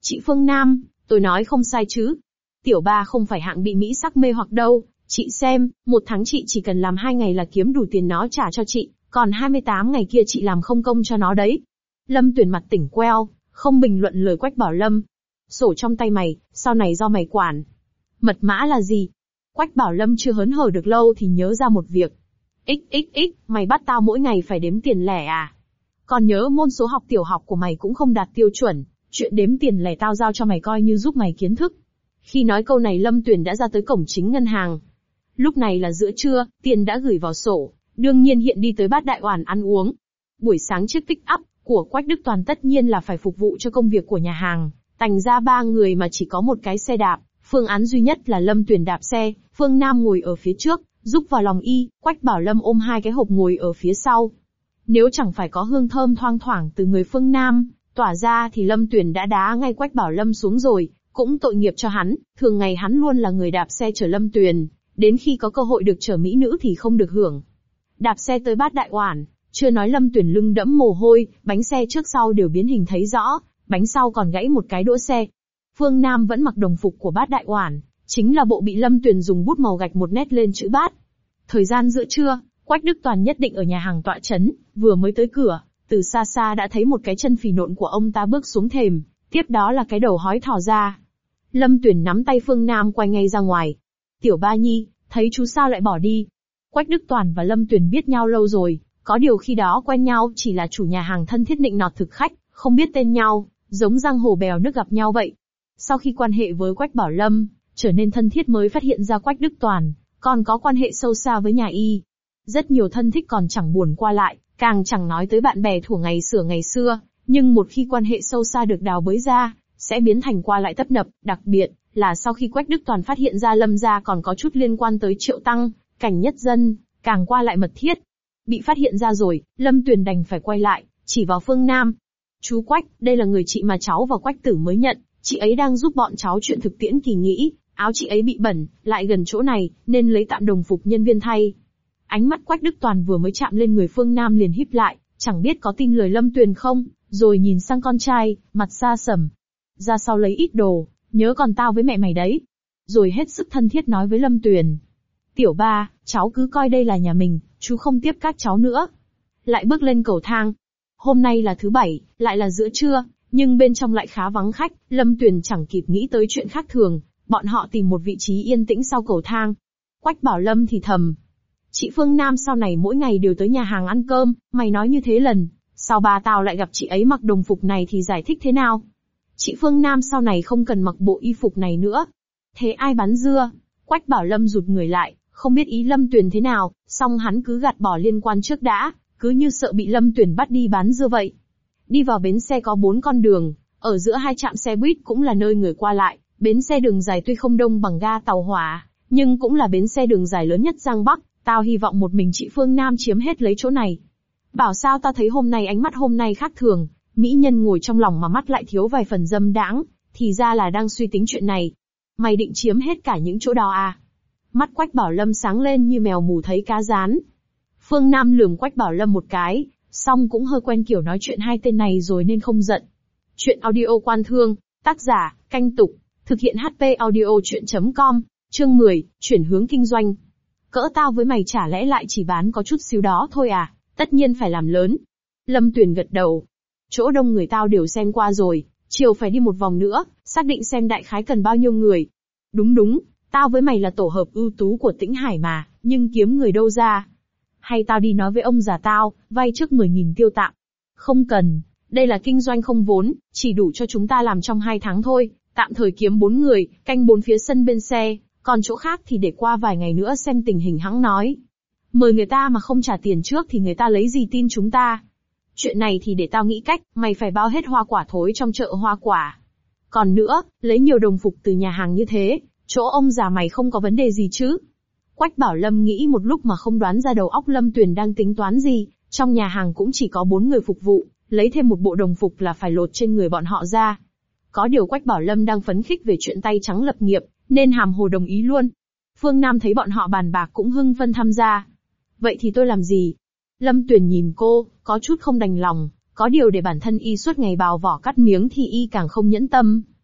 Chị Phương Nam, tôi nói không sai chứ. Tiểu ba không phải hạng bị mỹ sắc mê hoặc đâu, chị xem, một tháng chị chỉ cần làm hai ngày là kiếm đủ tiền nó trả cho chị, còn hai mươi tám ngày kia chị làm không công cho nó đấy. Lâm Tuyền mặt tỉnh queo, không bình luận lời Quách Bảo Lâm. Sổ trong tay mày, sau này do mày quản. Mật mã là gì? Quách Bảo Lâm chưa hớn hở được lâu thì nhớ ra một việc. xxx, mày bắt tao mỗi ngày phải đếm tiền lẻ à? Còn nhớ môn số học tiểu học của mày cũng không đạt tiêu chuẩn, chuyện đếm tiền lẻ tao giao cho mày coi như giúp mày kiến thức. Khi nói câu này Lâm Tuyền đã ra tới cổng chính ngân hàng. Lúc này là giữa trưa, tiền đã gửi vào sổ, đương nhiên hiện đi tới Bát Đại Oản ăn uống. Buổi sáng chiếc pick up của Quách Đức Toàn tất nhiên là phải phục vụ cho công việc của nhà hàng, thành ra ba người mà chỉ có một cái xe đạp, phương án duy nhất là Lâm Tuyền đạp xe, Phương Nam ngồi ở phía trước, giúp vào lòng y, Quách Bảo Lâm ôm hai cái hộp ngồi ở phía sau. Nếu chẳng phải có hương thơm thoang thoảng từ người Phương Nam tỏa ra thì Lâm Tuyền đã đá ngay Quách Bảo Lâm xuống rồi, cũng tội nghiệp cho hắn, thường ngày hắn luôn là người đạp xe chở Lâm Tuyền, đến khi có cơ hội được chở mỹ nữ thì không được hưởng. Đạp xe tới Bát Đại Oản, chưa nói Lâm Tuyền lưng đẫm mồ hôi, bánh xe trước sau đều biến hình thấy rõ, bánh sau còn gãy một cái đỗ xe. Phương Nam vẫn mặc đồng phục của Bát Đại Oản, chính là bộ bị Lâm Tuyền dùng bút màu gạch một nét lên chữ bát. Thời gian giữa trưa, Quách Đức Toàn nhất định ở nhà hàng tọa chấn, vừa mới tới cửa, từ xa xa đã thấy một cái chân phì nộn của ông ta bước xuống thềm, tiếp đó là cái đầu hói thò ra. Lâm Tuyền nắm tay Phương Nam quay ngay ra ngoài. Tiểu Ba Nhi, thấy chú sao lại bỏ đi? Quách Đức Toàn và Lâm Tuyền biết nhau lâu rồi, có điều khi đó quen nhau chỉ là chủ nhà hàng thân thiết nịnh nọt thực khách, không biết tên nhau, giống giang hồ bèo nước gặp nhau vậy. Sau khi quan hệ với Quách Bảo Lâm trở nên thân thiết mới phát hiện ra Quách Đức Toàn còn có quan hệ sâu xa với nhà y. Rất nhiều thân thích còn chẳng buồn qua lại, càng chẳng nói tới bạn bè thuở ngày xưa ngày xưa, nhưng một khi quan hệ sâu xa được đào bới ra, sẽ biến thành qua lại tấp nập, đặc biệt là sau khi Quách Đức Toàn phát hiện ra Lâm gia còn có chút liên quan tới Triệu Tăng, Cảnh Nhất Dân, càng qua lại mật thiết. Bị phát hiện ra rồi, Lâm Tuyền đành phải quay lại, chỉ vào Phương Nam. Chú Quách, đây là người chị mà cháu và Quách Tử mới nhận, chị ấy đang giúp bọn cháu chuyện thực tiễn kỳ nghĩ, áo chị ấy bị bẩn, lại gần chỗ này, nên lấy tạm đồng phục nhân viên thay. Ánh mắt Quách Đức Toàn vừa mới chạm lên người Phương Nam liền híp lại, chẳng biết có tin lời Lâm Tuyền không, rồi nhìn sang con trai, mặt xa sầm. Ra sau lấy ít đồ, nhớ còn tao với mẹ mày đấy. Rồi hết sức thân thiết nói với Lâm Tuyền. Tiểu Ba, cháu cứ coi đây là nhà mình, chú không tiếp các cháu nữa. Lại bước lên cầu thang. Hôm nay là thứ bảy, lại là giữa trưa, nhưng bên trong lại khá vắng khách, Lâm Tuyền chẳng kịp nghĩ tới chuyện khác thường, bọn họ tìm một vị trí yên tĩnh sau cầu thang. Quách Bảo Lâm thì thầm. Chị Phương Nam sau này mỗi ngày đều tới nhà hàng ăn cơm, mày nói như thế lần, sao ba tao lại gặp chị ấy mặc đồng phục này thì giải thích thế nào? Chị Phương Nam sau này không cần mặc bộ y phục này nữa. Thế ai bán dưa? Quách Bảo Lâm rụt người lại, không biết ý Lâm Tuyền thế nào, song hắn cứ gạt bỏ liên quan trước đã, cứ như sợ bị Lâm Tuyền bắt đi bán dưa vậy. Đi vào bến xe có bốn con đường, ở giữa hai trạm xe buýt cũng là nơi người qua lại, bến xe đường dài tuy không đông bằng ga tàu hỏa, nhưng cũng là bến xe đường dài lớn nhất Giang Bắc, tao hy vọng một mình chị Phương Nam chiếm hết lấy chỗ này. Bảo sao tao thấy hôm nay ánh mắt hôm nay khác thường, mỹ nhân ngồi trong lòng mà mắt lại thiếu vài phần dâm đãng, thì ra là đang suy tính chuyện này. Mày định chiếm hết cả những chỗ đó à? Mắt Quách Bảo Lâm sáng lên như mèo mù thấy cá rán. Phương Nam lườm Quách Bảo Lâm một cái, song cũng hơi quen kiểu nói chuyện hai tên này rồi nên không giận. Chuyện audio Quan Thương, tác giả, Canh Tục, thực hiện hát pê audio chuyện chấm com, chương mười, chuyển hướng kinh doanh. Cỡ tao với mày chả lẽ lại chỉ bán có chút xíu đó thôi à, tất nhiên phải làm lớn. Lâm Tuyền gật đầu. Chỗ đông người tao đều xem qua rồi, chiều phải đi một vòng nữa, xác định xem đại khái cần bao nhiêu người. Đúng đúng, tao với mày là tổ hợp ưu tú của Tĩnh Hải mà, nhưng kiếm người đâu ra? Hay tao đi nói với ông già tao, vay trước mười nghìn tiêu tạm. Không cần, đây là kinh doanh không vốn, chỉ đủ cho chúng ta làm trong hai tháng thôi, tạm thời kiếm bốn người, canh bốn phía sân bên xe, còn chỗ khác thì để qua vài ngày nữa xem tình hình hẵng nói. Mời người ta mà không trả tiền trước thì người ta lấy gì tin chúng ta? Chuyện này thì để tao nghĩ cách, mày phải bao hết hoa quả thối trong chợ hoa quả. Còn nữa, lấy nhiều đồng phục từ nhà hàng như thế, chỗ ông già mày không có vấn đề gì chứ? Quách Bảo Lâm nghĩ một lúc mà không đoán ra đầu óc Lâm Tuyền đang tính toán gì, trong nhà hàng cũng chỉ có bốn người phục vụ, lấy thêm một bộ đồng phục là phải lột trên người bọn họ ra. Có điều Quách Bảo Lâm đang phấn khích về chuyện tay trắng lập nghiệp, nên hàm hồ đồng ý luôn. Phương Nam thấy bọn họ bàn bạc cũng hưng phấn tham gia. Vậy thì tôi làm gì? Lâm Tuyền nhìn cô, có chút không đành lòng, có điều để bản thân y suốt ngày bào vỏ cắt miếng thì y càng không nhẫn tâm.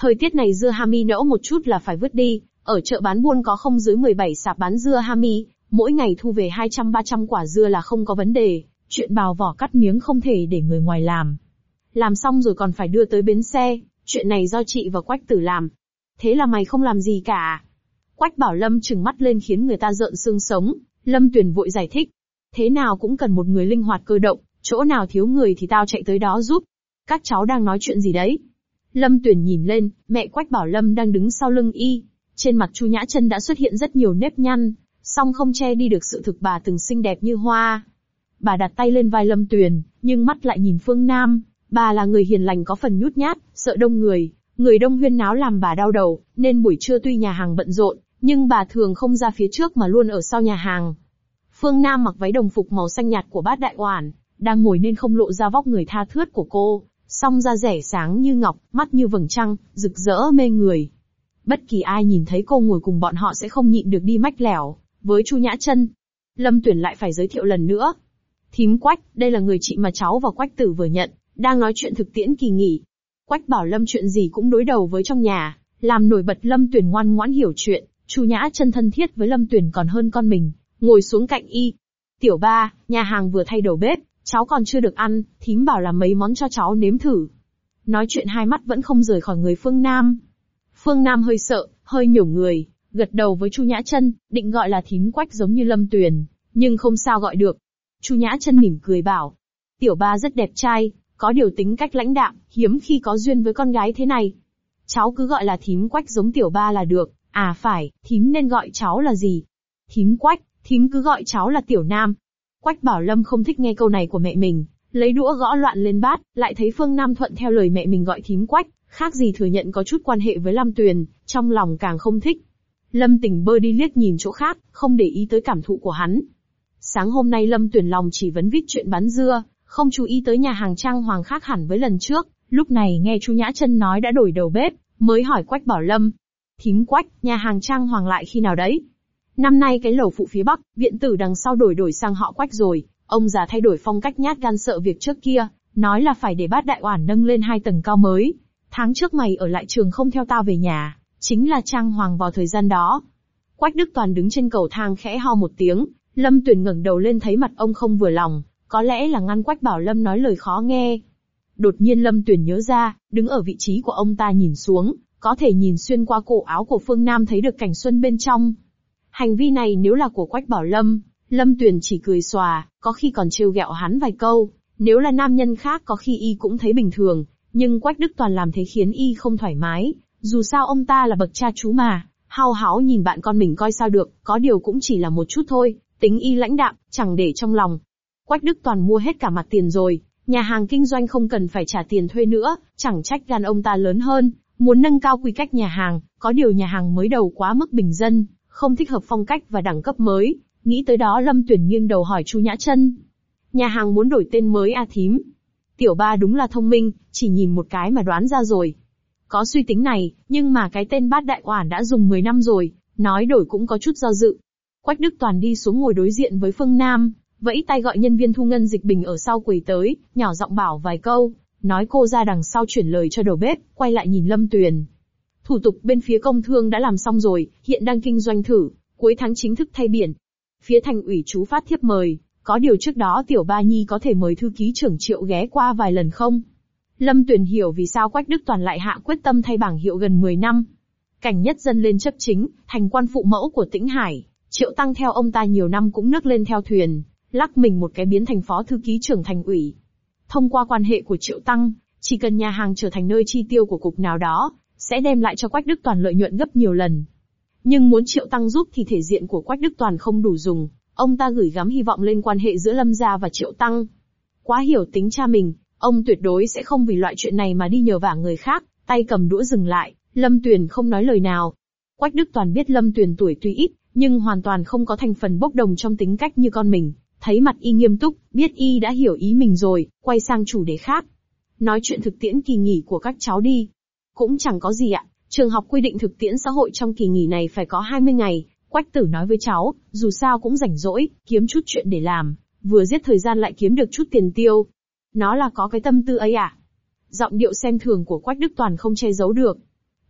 Thời tiết này dưa hami nẫu một chút là phải vứt đi, ở chợ bán buôn có không dưới mười bảy sạp bán dưa hami, mỗi ngày thu về hai trăm ba trăm quả dưa là không có vấn đề, chuyện bào vỏ cắt miếng không thể để người ngoài làm. Làm xong rồi còn phải đưa tới bến xe, chuyện này do chị và Quách Tử làm. Thế là mày không làm gì cả. Quách Bảo Lâm trừng mắt lên khiến người ta rợn xương sống, Lâm Tuyền vội giải thích. Thế nào cũng cần một người linh hoạt cơ động, chỗ nào thiếu người thì tao chạy tới đó giúp. Các cháu đang nói chuyện gì đấy? Lâm Tuyền nhìn lên, mẹ Quách Bảo Lâm đang đứng sau lưng y. Trên mặt Chu Nhã Chân đã xuất hiện rất nhiều nếp nhăn, song không che đi được sự thực bà từng xinh đẹp như hoa. Bà đặt tay lên vai Lâm Tuyền, nhưng mắt lại nhìn Phương Nam. Bà là người hiền lành có phần nhút nhát, sợ đông người, người đông huyên náo làm bà đau đầu, nên buổi trưa tuy nhà hàng bận rộn, nhưng bà thường không ra phía trước mà luôn ở sau nhà hàng. Phương Nam mặc váy đồng phục màu xanh nhạt của Bát Đại Oản, đang ngồi nên không lộ ra vóc người tha thướt của cô, song da rẻ sáng như ngọc, mắt như vầng trăng, rực rỡ mê người. Bất kỳ ai nhìn thấy cô ngồi cùng bọn họ sẽ không nhịn được đi mách lẻo với Chu Nhã Chân. Lâm Tuyền lại phải giới thiệu lần nữa. Thím Quách, đây là người chị mà cháu và Quách Tử vừa nhận, đang nói chuyện thực tiễn kỳ nghỉ. Quách Bảo Lâm chuyện gì cũng đối đầu với trong nhà, làm nổi bật Lâm Tuyền ngoan ngoãn hiểu chuyện. Chu Nhã Chân thân thiết với Lâm Tuyền còn hơn con mình, ngồi xuống cạnh y. Tiểu ba, nhà hàng vừa thay đầu bếp, cháu còn chưa được ăn, thím bảo làm mấy món cho cháu nếm thử. Nói chuyện hai mắt vẫn không rời khỏi người Phương Nam. Phương Nam hơi sợ, hơi nhổm người, gật đầu với Chu Nhã Chân, định gọi là thím Quách giống như Lâm Tuyền, nhưng không sao gọi được. Chu Nhã Chân mỉm cười bảo, tiểu ba rất đẹp trai, có điều tính cách lãnh đạm, hiếm khi có duyên với con gái thế này. Cháu cứ gọi là thím Quách giống tiểu ba là được, à phải, thím nên gọi cháu là gì? Thím Quách, thím cứ gọi cháu là tiểu Nam. Quách Bảo Lâm không thích nghe câu này của mẹ mình, lấy đũa gõ loạn lên bát, lại thấy Phương Nam thuận theo lời mẹ mình gọi thím Quách, khác gì thừa nhận có chút quan hệ với Lâm Tuyền, trong lòng càng không thích. Lâm Tình bơ đi liếc nhìn chỗ khác, không để ý tới cảm thụ của hắn. Sáng hôm nay Lâm Tuyền lòng chỉ vấn vít chuyện bán dưa, không chú ý tới nhà hàng trang hoàng khác hẳn với lần trước, lúc này nghe Chu Nhã Chân nói đã đổi đầu bếp, mới hỏi Quách Bảo Lâm. Thím Quách, nhà hàng trang hoàng lại khi nào đấy? Năm nay cái lầu phụ phía Bắc, viện tử đằng sau đổi đổi sang họ Quách rồi, ông già thay đổi phong cách nhát gan sợ việc trước kia, nói là phải để Bát Đại Oản nâng lên hai tầng cao mới. Tháng trước mày ở lại trường không theo tao về nhà, chính là trang hoàng vào thời gian đó. Quách Đức Toàn đứng trên cầu thang khẽ ho một tiếng, Lâm Tuyền ngẩng đầu lên thấy mặt ông không vừa lòng, có lẽ là ngăn Quách Bảo Lâm nói lời khó nghe. Đột nhiên Lâm Tuyền nhớ ra, đứng ở vị trí của ông ta nhìn xuống, có thể nhìn xuyên qua cổ áo của Phương Nam thấy được cảnh xuân bên trong. Hành vi này nếu là của Quách Bảo Lâm, Lâm Tuyền chỉ cười xòa, có khi còn trêu ghẹo hắn vài câu, nếu là nam nhân khác có khi y cũng thấy bình thường, nhưng Quách Đức Toàn làm thế khiến y không thoải mái, dù sao ông ta là bậc cha chú mà, hao háo nhìn bạn con mình coi sao được, có điều cũng chỉ là một chút thôi, tính y lãnh đạm, chẳng để trong lòng. Quách Đức Toàn mua hết cả mặt tiền rồi, nhà hàng kinh doanh không cần phải trả tiền thuê nữa, chẳng trách gan ông ta lớn hơn, muốn nâng cao quy cách nhà hàng, có điều nhà hàng mới đầu quá mức bình dân, không thích hợp phong cách và đẳng cấp mới, nghĩ tới đó Lâm Tuyền nghiêng đầu hỏi Chu Nhã Chân. Nhà hàng muốn đổi tên mới à thím? Tiểu ba đúng là thông minh, chỉ nhìn một cái mà đoán ra rồi. Có suy tính này, nhưng mà cái tên Bát Đại Oản đã dùng mười năm rồi, nói đổi cũng có chút do dự. Quách Đức Toàn đi xuống ngồi đối diện với Phương Nam, vẫy tay gọi nhân viên thu ngân Dịch Bình ở sau quầy tới, nhỏ giọng bảo vài câu, nói cô ra đằng sau chuyển lời cho đầu bếp, quay lại nhìn Lâm Tuyền. Thủ tục bên phía công thương đã làm xong rồi, hiện đang kinh doanh thử, cuối tháng chính thức thay biển. Phía thành ủy chú phát thiếp mời, có điều trước đó Tiểu Ba Nhi có thể mời thư ký trưởng Triệu ghé qua vài lần không? Lâm Tuyền hiểu vì sao Quách Đức Toàn lại hạ quyết tâm thay bảng hiệu gần mười năm. Cảnh nhất dân lên chấp chính, thành quan phụ mẫu của Tĩnh Hải, Triệu Tăng theo ông ta nhiều năm cũng nước lên theo thuyền, lắc mình một cái biến thành phó thư ký trưởng thành ủy. Thông qua quan hệ của Triệu Tăng, chỉ cần nhà hàng trở thành nơi chi tiêu của cục nào đó, sẽ đem lại cho Quách Đức Toàn lợi nhuận gấp nhiều lần. Nhưng muốn Triệu Tăng giúp thì thể diện của Quách Đức Toàn không đủ dùng, ông ta gửi gắm hy vọng lên quan hệ giữa Lâm gia và Triệu Tăng. Quá hiểu tính cha mình, ông tuyệt đối sẽ không vì loại chuyện này mà đi nhờ vả người khác, tay cầm đũa dừng lại, Lâm Tuyền không nói lời nào. Quách Đức Toàn biết Lâm Tuyền tuổi tuy ít, nhưng hoàn toàn không có thành phần bốc đồng trong tính cách như con mình, thấy mặt y nghiêm túc, biết y đã hiểu ý mình rồi, quay sang chủ đề khác. Nói chuyện thực tiễn kỳ nghỉ của các cháu đi. Cũng chẳng có gì ạ, trường học quy định thực tiễn xã hội trong kỳ nghỉ này phải có hai mươi ngày, Quách Tử nói với cháu, dù sao cũng rảnh rỗi, kiếm chút chuyện để làm, vừa giết thời gian lại kiếm được chút tiền tiêu. Nó là có cái tâm tư ấy à? Giọng điệu xem thường của Quách Đức Toàn không che giấu được.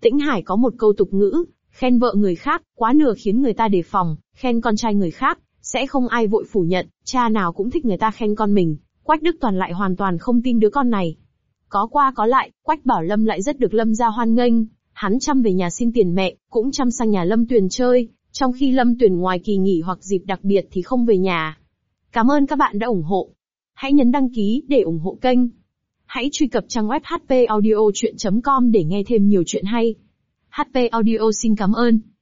Tĩnh Hải có một câu tục ngữ, khen vợ người khác, quá nửa khiến người ta đề phòng, khen con trai người khác, sẽ không ai vội phủ nhận, cha nào cũng thích người ta khen con mình. Quách Đức Toàn lại hoàn toàn không tin đứa con này. Có qua có lại, Quách Bảo Lâm lại rất được Lâm gia hoan nghênh, hắn chăm về nhà xin tiền mẹ, cũng chăm sang nhà Lâm Tuyền chơi, trong khi Lâm Tuyền ngoài kỳ nghỉ hoặc dịp đặc biệt thì không về nhà. Cảm ơn các bạn đã ủng hộ. Hãy nhấn đăng ký để ủng hộ kênh. Hãy truy cập trang web h p audio chuyện chấm com để nghe thêm nhiều chuyện hay. hát pê Audio xin cảm ơn.